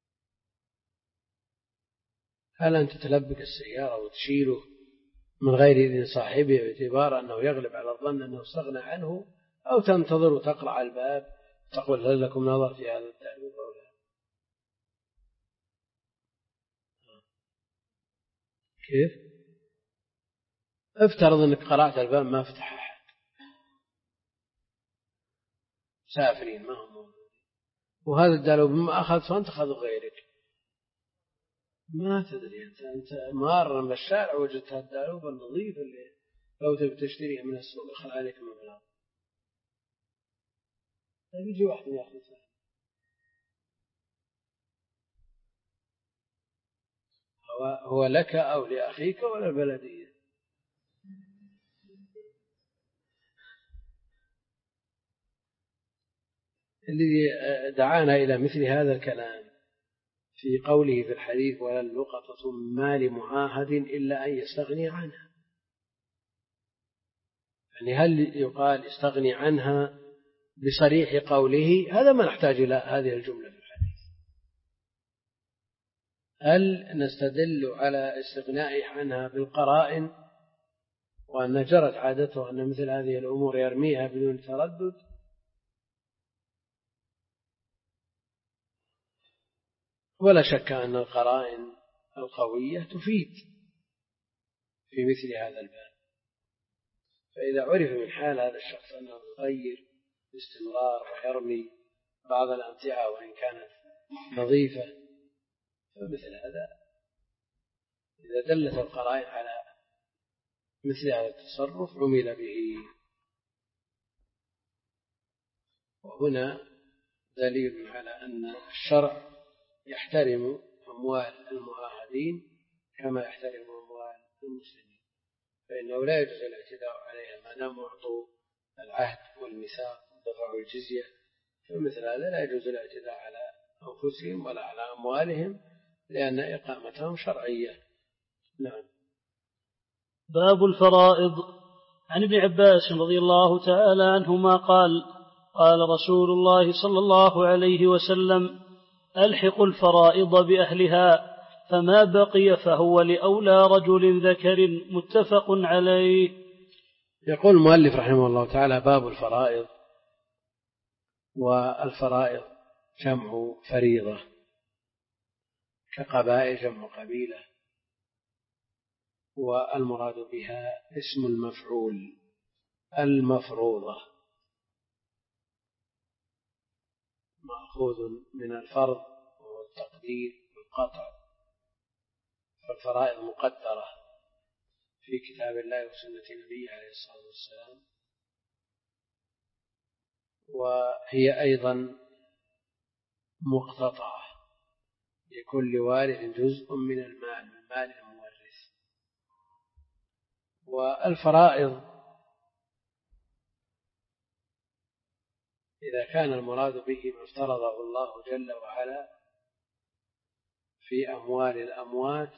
هل أنت تلبك السيارة وتشيله من غير إذن صاحبه باعتبار أنه يغلب على الظن أنه استغنى عنه، أو تنتظر وتقرع الباب تقول هل لكم نظر في هذا الدالوب أو لا؟ كيف؟ افترض أنك قرعت الباب ما فتح أحد، سافرين ما هم موجودين، وهذا الدالوب ما أخذ فأنت أخذوا غيرك، ما تدري أنت أنت مارا بالشارع وجدت الدالوب النظيف اللي لو تبي تشتريه من السوق يخل عليك مبلغ، طيب يجي واحد يأخذ ثاني. هو هو لك أو لأخيك ولا البلدية؟ الذي دعانا إلى مثل هذا الكلام في قوله في الحديث: ولا اللقطة من مال معاهد إلا أن يستغني عنها. يعني هل يقال استغني عنها بصريح قوله؟ هذا ما نحتاج إلى هذه الجملة في الحديث. هل نستدل على استغنائه عنها بالقرائن وأن جرت عادته أن مثل هذه الأمور يرميها بدون تردد؟ ولا شك أن القرائن القوية تفيد في مثل هذا الباب. فإذا عرف من حال هذا الشخص أنه يغير باستمرار ويرمي بعض الأمتعة وإن كانت نظيفة، فمثل هذا إذا دلت القرائن على مثل هذا التصرف عمل به. وهنا دليل على أن الشرع يحترم أموال المعاهدين كما يحترم أموال المسلمين، فإنه لا يجوز الاعتداء عليها ما دام أعطوا العهد والميثاق ودفعوا الجزية، فمثل هذا لا يجوز الاعتداء على أنفسهم ولا على أموالهم لأن إقامتهم شرعية. نعم. باب الفرائض. عن ابن عباس رضي الله تعالى عنهما قال: قال رسول الله صلى الله عليه وسلم: ألحقوا الفرائض بأهلها، فما بقي فهو لأولى رجل ذكر. متفق عليه. يقول المؤلف رحمه الله تعالى: باب الفرائض. والفرائض جمع فريضة، كقبائل جمع قبيلة، والمراد بها اسم المفعول المفروضة، مأخوذ من الفرض وهو التقدير والقطع. فالفرائض مقدرة في كتاب الله وسنة نبيه عليه الصلاة والسلام، وهي أيضا مقتطعة لكل وارث جزء من المال من مال المورث. والفرائض إذا كان المراد به ما افترضه الله جل وعلا في أموال الأموات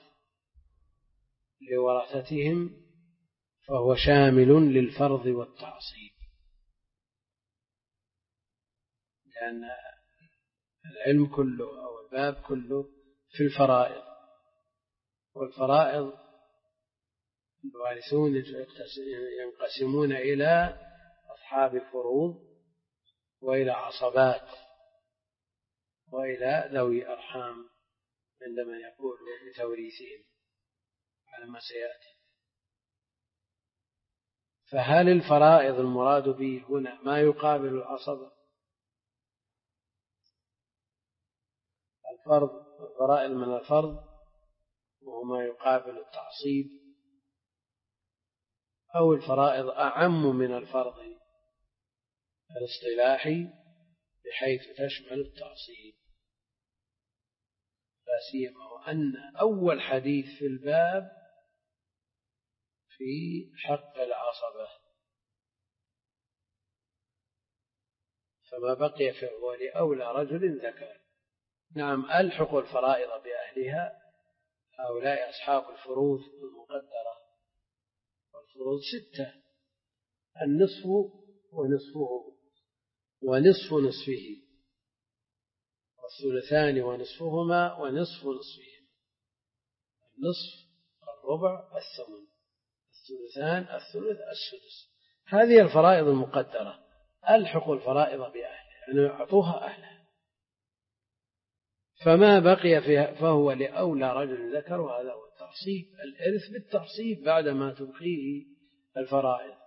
لورثتهم فهو شامل للفرض والتعصيب، لأن العلم كله أو الباب كله في الفرائض. والفرائض الوارثون ينقسمون إلى أصحاب الفروض وإلى عصبات وإلى ذوي أرحام عندما يقول بتوريثهم على ما سيأتي. فهل الفرائض المراد به هنا ما يقابل العصبة؟ الفرض الفرائض من الفرض وهو ما يقابل التعصيب، أو الفرائض أعم من الفرض الاصطلاحي بحيث تشمل التعصيب، لا سيما وأن أول حديث في الباب في حق العصبة، فما بقي فهو لأولى رجل ذكر. نعم، ألحق الفرائض بأهلها، هؤلاء أصحاب الفروض المقدرة، والفروض ستة: النصف ونصفه ونصف نصفه، والثلثان ونصفهما ونصف نصفهم، النصف الربع الثمن، الثلثان الثلث السدس. هذه الفرائض المقدرة. ألحق الفرائض بأهلها يعني يعطوها أهلها، فما بقي فيها فهو لأولى رجل ذكر، وهذا هو التعصيب، الإرث بالتعصيب بعدما تبقيه الفرائض.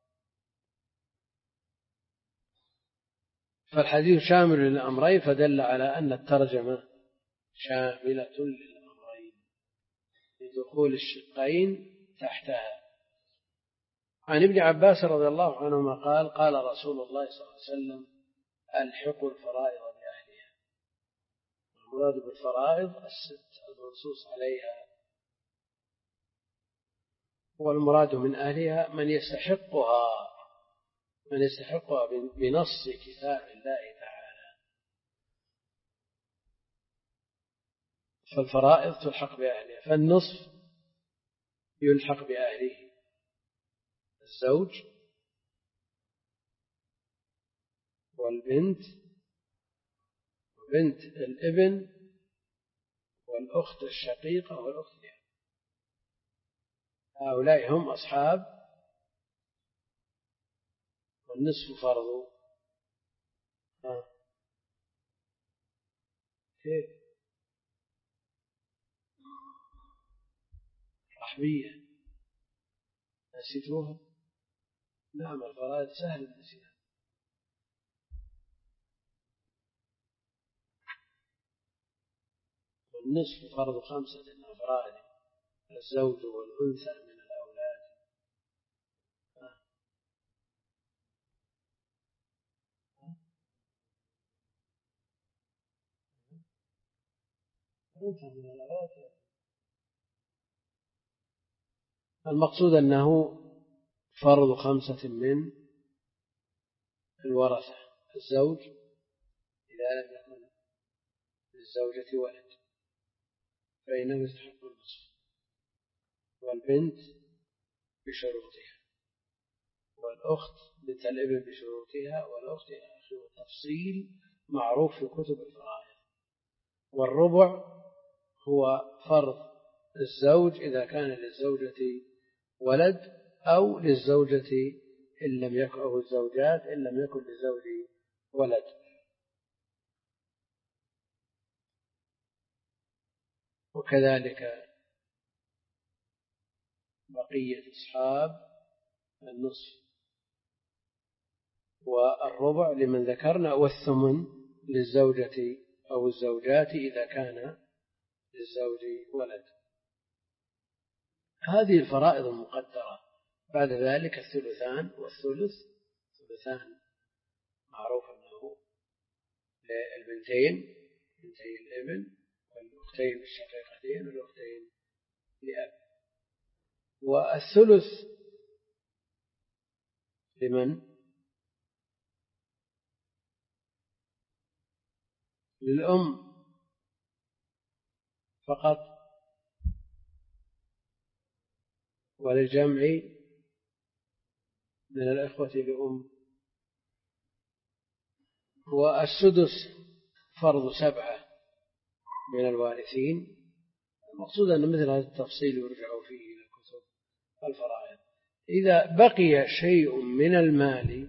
فالحديث شامل للأمرين، فدل على أن الترجمة شاملة للأمرين لدخول الشقين تحتها. عن ابن عباس رضي الله عنهما قال: قال رسول الله صلى الله عليه وسلم: ألحقوا الفرائض بأهلها. المراد بالفرائض الست المنصوص عليها، والمراد من أهلها من يستحقها من يستحقها بنص كتاب الله تعالى. فالفرائض تلحق بأهلها، فالنصف يلحق بأهله الزوج والبنت وبنت الابن والأخت الشقيقة والأخت الأم، هؤلاء هم أصحاب والنصف فرض. ها كيف رحبية نسيتوها؟ نعم الفرائض سهل النسيان. والنصف فرض خمسة أفراد الزوج والأنثى من الأولاد. من الأولاد المقصود أنه فرض خمسة من الورثة الزوج إذا لم يكن للزوجة ولد فإنه يستحق النصف، والبنت بشروطها، والأخت بنت الابن بشروطها، والأخت إلى آخره. التفصيل معروف في كتب الفرائض. والربع هو فرض الزوج إذا كان للزوجة ولد أو للزوجة إن لم يكن، أو الزوجات إن لم يكن للزوج ولد. وكذلك بقية أصحاب النصف. والربع لمن ذكرنا، والثمن للزوجة أو الزوجات إذا كان للزوج ولد. هذه الفرائض المقدرة. بعد ذلك الثلثان والثلث. الثلثان معروف أنه للبنتين بنتي الابن والأختين الشقيقتين والأختين لأب. والثلث لمن؟ للأم فقط وللجمع من الإخوة لأم. والسدس فرض سبعة من الوارثين. المقصود أن مثل هذا التفصيل يرجع فيه إلى كتب الفرائض. إذا بقي شيء من المال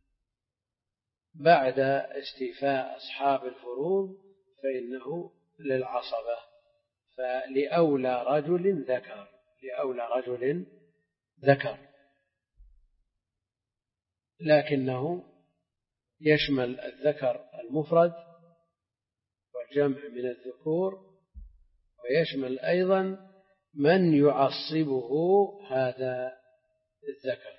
بعد استيفاء أصحاب الفروض فإنه للعصبة، فلأولى رجل ذكر لأولى رجل ذكر لكنه يشمل الذكر المفرد والجمع من الذكور، ويشمل أيضا من يعصبه هذا الذكر.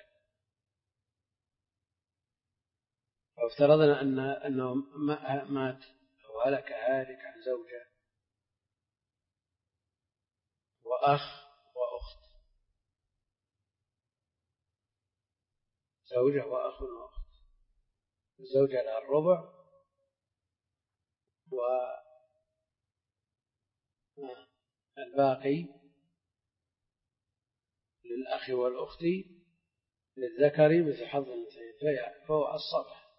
لو افترضنا أن أنه مات أو هلك هالك عن زوجة وأخ وأخت، زوجة وأخ وأخت، الزوجة لها الربع والباقي للأخ والأخت للذكر مثل حظ الأنثيين فهو عصبه.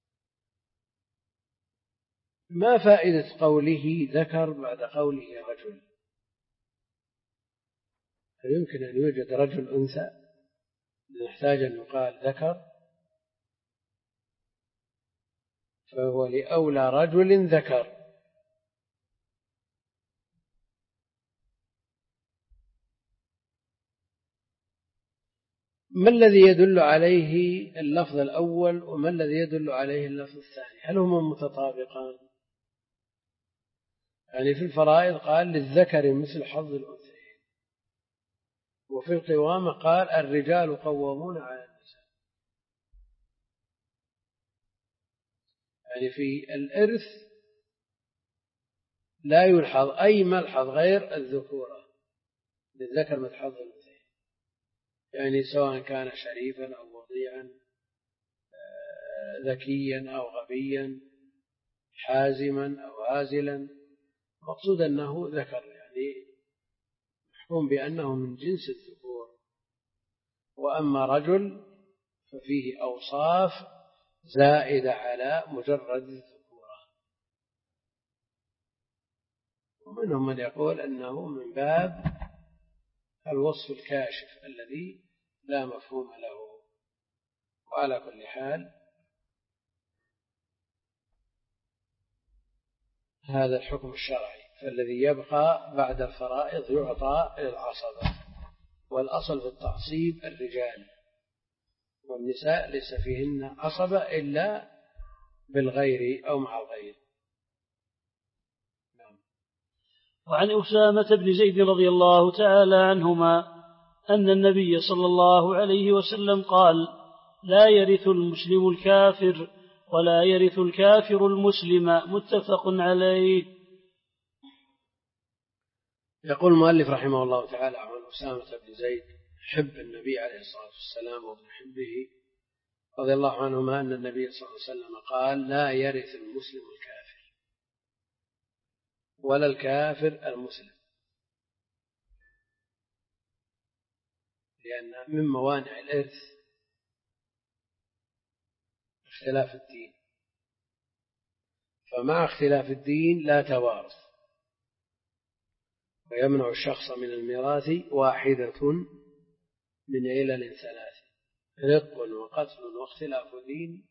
ما فائدة قوله ذكر بعد قوله رجل؟ هل يمكن أن يوجد رجل أنثى نحتاج أن يقال ذكر؟ فهو لأولى رجل ذكر. ما الذي يدل عليه اللفظ الأول وما الذي يدل عليه اللفظ الثاني؟ هل هما متطابقان؟ يعني في الفرائض قال للذكر مثل حظ الأنثيين، وفي القوامة قال الرجال قوامون على النساء. يعني في الإرث لا يلحظ أي ملحظ غير الذكورة، للذكر مثل حظ الأنثيين، يعني سواء كان شريفا أو وضيعا، ذكيا أو غبيا، حازما أو هازلا، المقصود أنه ذكر يعني محكوم بأنه من جنس الذكور. وأما رجل ففيه أوصاف زائدة على مجرد الذكورة. ومنهم من يقول أنه من باب الوصف الكاشف الذي لا مفهوم له. وعلى كل حال هذا الحكم الشرعي، فالذي يبقى بعد الفرائض يعطى للعصبة، والأصل في التعصيب الرجال، والنساء ليس فيهن عصبة إلا بالغير أو مع الغير. نعم. وعن أسامة بن زيد رضي الله تعالى عنهما أن النبي صلى الله عليه وسلم قال: لا يرث المسلم الكافر ولا يرث الكافر المسلم، متفق عليه. يقول المؤلف رحمه الله تعالى عن أسامة بن زيد حب النبي عليه الصلاة والسلام وابن حبه رضي الله عنهما أن النبي صلى الله عليه وسلم قال: لا يرث المسلم الكافر ولا الكافر المسلم، لأن من موانع الإرث اختلاف الدين، فمع اختلاف الدين لا توارث، ويمنع الشخص من الميراث واحدة من علل ثلاث: رق وقتل واختلاف دين،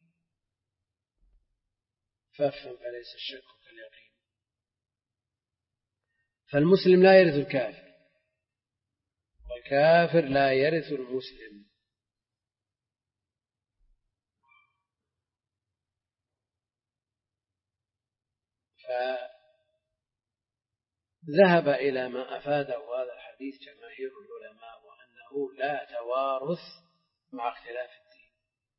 فافهم فليس الشك كاليقين. فالمسلم لا يرث الكافر، والكافر لا يرث المسلم. فذهب إلى ما أفاده هذا الحديث جماهير العلماء، وأنه لا توارث مع اختلاف الدين.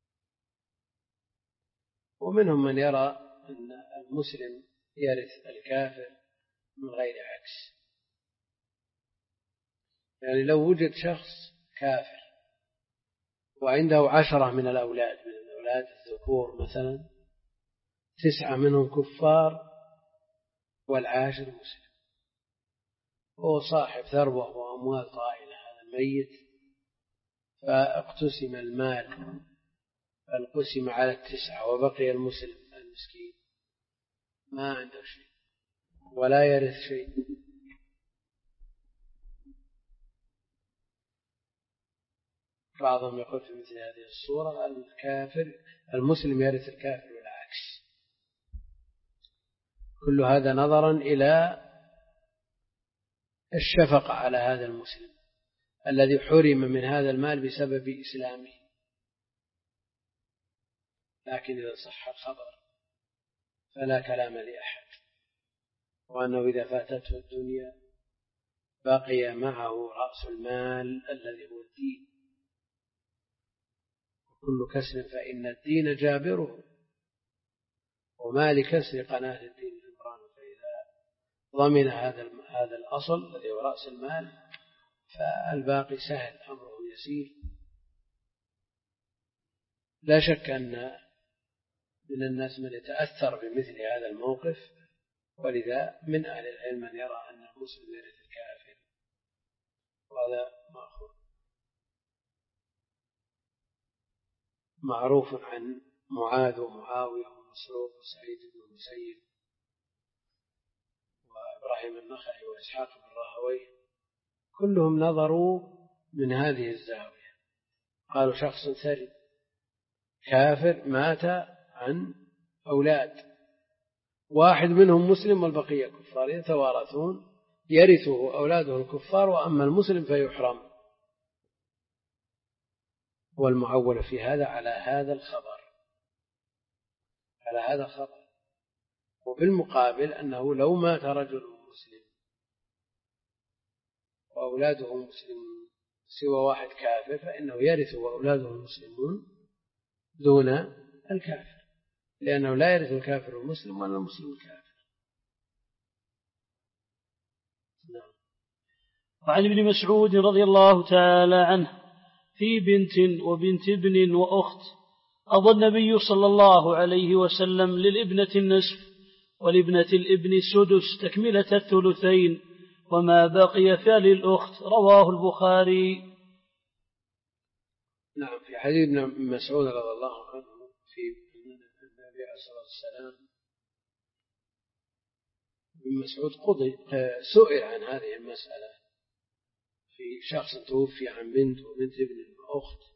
ومنهم من يرى أن المسلم يرث الكافر من غير عكس، يعني لو وجد شخص كافر وعنده عشرة من الأولاد من الأولاد الذكور مثلا، تسعة منهم كفار والعاشر مسلم، هو صاحب ثروة وأموال طائلة هذا الميت، فاقتسم المال، فانقسم على التسعة وبقي المسلم المسكين ما عنده شيء ولا يرث شيء. بعضهم يقول في مثل هذه الصورة الكافر المسلم يرث الكافر والعكس. كل هذا نظرا إلى الشفقة على هذا المسلم الذي حرم من هذا المال بسبب إسلامه. لكن إذا صح الخبر فلا كلام لأحد، وأنه إذا فاتته الدنيا بقي معه رأس المال الذي هو الدين، وكل كسر فإن الدين جابره، وما لكسر قناة الدين جبران. فإذا ضمن هذا هذا الأصل الذي هو رأس المال فالباقي سهل، أمره يسير. لا شك أن من الناس من يتأثر بمثل هذا الموقف، ولذا من أهل العلم من يرى أن المسلم يرث الكافر، وهذا مأخوذ معروف عن معاذ ومعاوية ومسروق وسعيد بن المسيب وإبراهيم النخعي وإسحاق بن راهويه، كلهم نظروا من هذه الزاوية. قالوا شخص ثري كافر مات عن أولاد، واحد منهم مسلم والبقية كفار، يتوارثون، يرثه أولاده الكفار، وأما المسلم فيحرم. والمعول في هذا على هذا الخبر على هذا الخبر وبالمقابل أنه لو مات رجل مسلم وأولاده مسلمون سوى واحد كافر فإنه يرث وأولاده المسلمون دون الكافر، لأنه لا يرث الكافر المسلم ولا المسلم الكافر. نعم. وعن ابن مسعود رضي الله تعالى عنه في بنت وبنت ابن وأخت، قضى النبي صلى الله عليه وسلم للابنة النصف ولابنة الابن السدس تكملة الثلثين، وما بقي فللأخت. رواه البخاري. نعم. في حديث ابن مسعود رضي الله عنه في النبي عليه الصلاة والسلام، ابن مسعود قضي سئل عن هذه المسألة في شخص توفي عن بنت وبنت ابن أخت،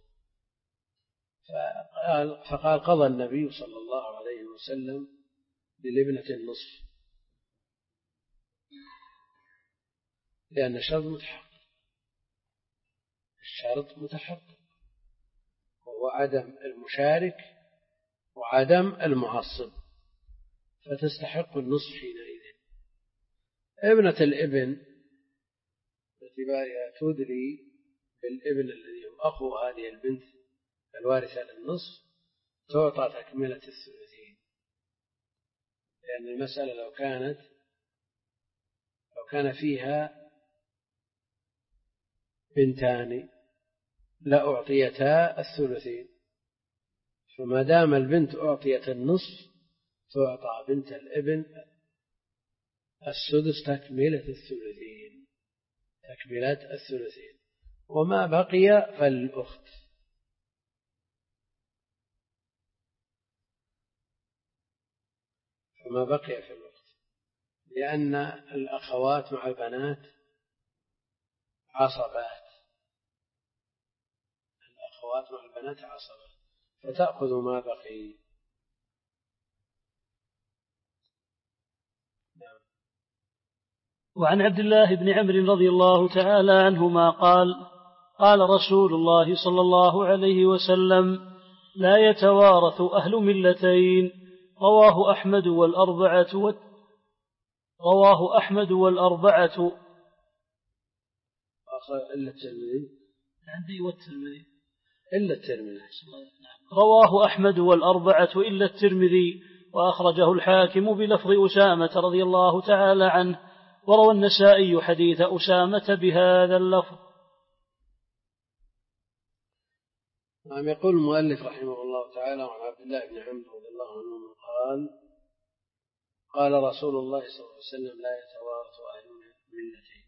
فقال, فقال قضى النبي صلى الله عليه وسلم للابنة النصف، لأن الشرط متحقق، الشرط متحقق وهو عدم المشارك وعدم المعصب، فتستحق النصف حينئذ. ابنة الابن باعتبارها تدري بالابن الذي هو أخو هذه البنت الوارثة للنصف تعطى تكملة الثلثين، لأن المسألة لو كانت لو كان فيها بنتان لأعطيتا الثلثين، فما دام البنت أعطيت النصف تعطى بنت الابن السدس تكملة الثلثين، تكملة الثلثين، وما بقي فالأخت. فما بقي في الأخت، لأن الأخوات مع البنات عصبات، الأخوات مع البنات عصبات، فتأخذ ما بقي. نعم. وعن عبد الله بن عمرو رضي الله تعالى عنهما قال قال رسول الله صلى الله عليه وسلم: لا يتوارث أهل ملتين. رواه أحمد والأربعة و... رواه أحمد والأربعة إلا الترمذي عندي والترمذي إلا الترمذي رواه أحمد والأربعة إلا الترمذي، وأخرجه الحاكم بلفظ أسامة رضي الله تعالى عنه، وروى النسائي حديث أسامة بهذا اللفظ. نعم. يقول المؤلف رحمه الله تعالى: وعن عبد الله بن عمرو رضي الله عنه قال: قال رسول الله صلى الله عليه وسلم: لا يتوارث أهل ملتين،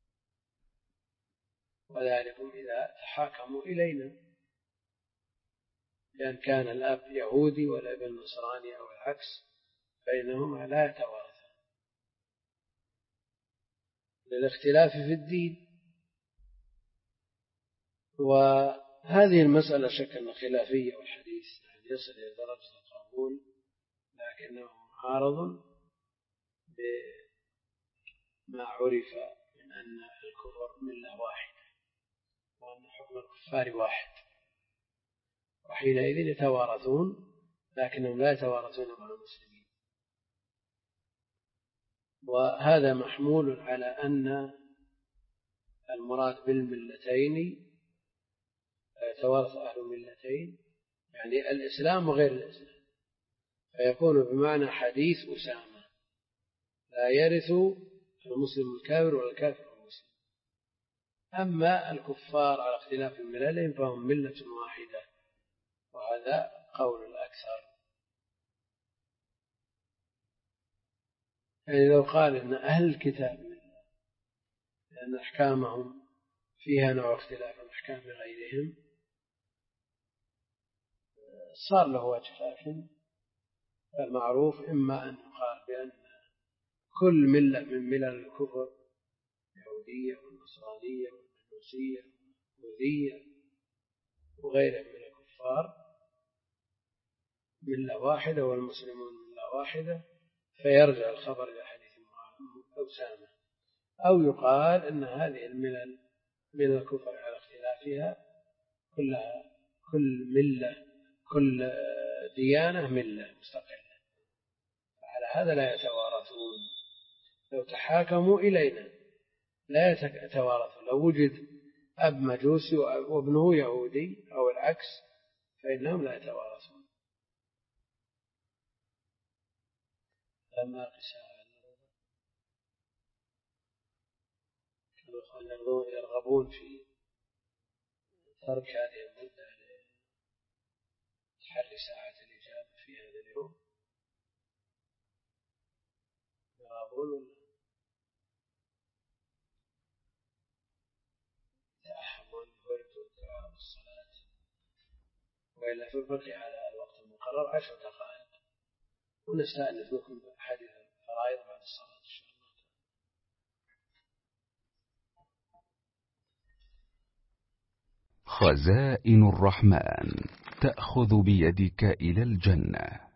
وذلكم إذا تحاكموا إلينا، لأن كان الأب يهودي والابن نصراني أو العكس، فإنهما لا يتوارثان للاختلاف في الدين. وهذه المسألة شك أن خلافية، والحديث يصل إلى درجة القبول، لكنه معارض بما عرف من أن الكفر ملة واحدة وأن حكم الكفار واحد، وحينئذ يتوارثون لكنهم لا يتوارثون مع المسلمين. وهذا محمول على أن المراد بالملتين يتوارث أهل الملتين يعني الإسلام وغير الإسلام، فيكون بمعنى حديث أسامة: لا يرث المسلم الكافر ولا الكافر المسلم. أما الكفار على اختلاف مللهم فهم ملة واحدة، وهذا قول الأكثر. يعني لو قال إن أهل الكتاب ملة لأن أحكامهم فيها نوع اختلاف عن أحكام غيرهم صار له وجه، لكن المعروف إما أن يقال بأن كل ملة من ملل الكفر، اليهودية والنصرانية والمجوسية والبوذية وغيرها من الكفار، ملة واحدة والمسلمون ملة واحدة، فيرجع الخبر إلى حديث أسامة. أو يقال أن هذه الملل من الكفر على اختلافها كلها، كل ملة كل ديانة ملة مستقلة، فعلى هذا لا يتوارثون. لو تحاكموا إلينا لا يتوارثون، لو وجد أب مجوسي وابنه يهودي أو العكس فإنهم لا يتوارثون. لما قساء كانوا يرغبون في ترك هذه المدة لتحري ساعة الإجابة في هذا اليوم، يكون تأحم الورد والدعاء والصلاة، وإلا فبقي على الوقت المقرر عشر دقائق، ونستأنف لكم حديث الفرائض بعد الصلاة إن شاء الله. خزائن الرحمن تأخذ بيدك إلى الجنة.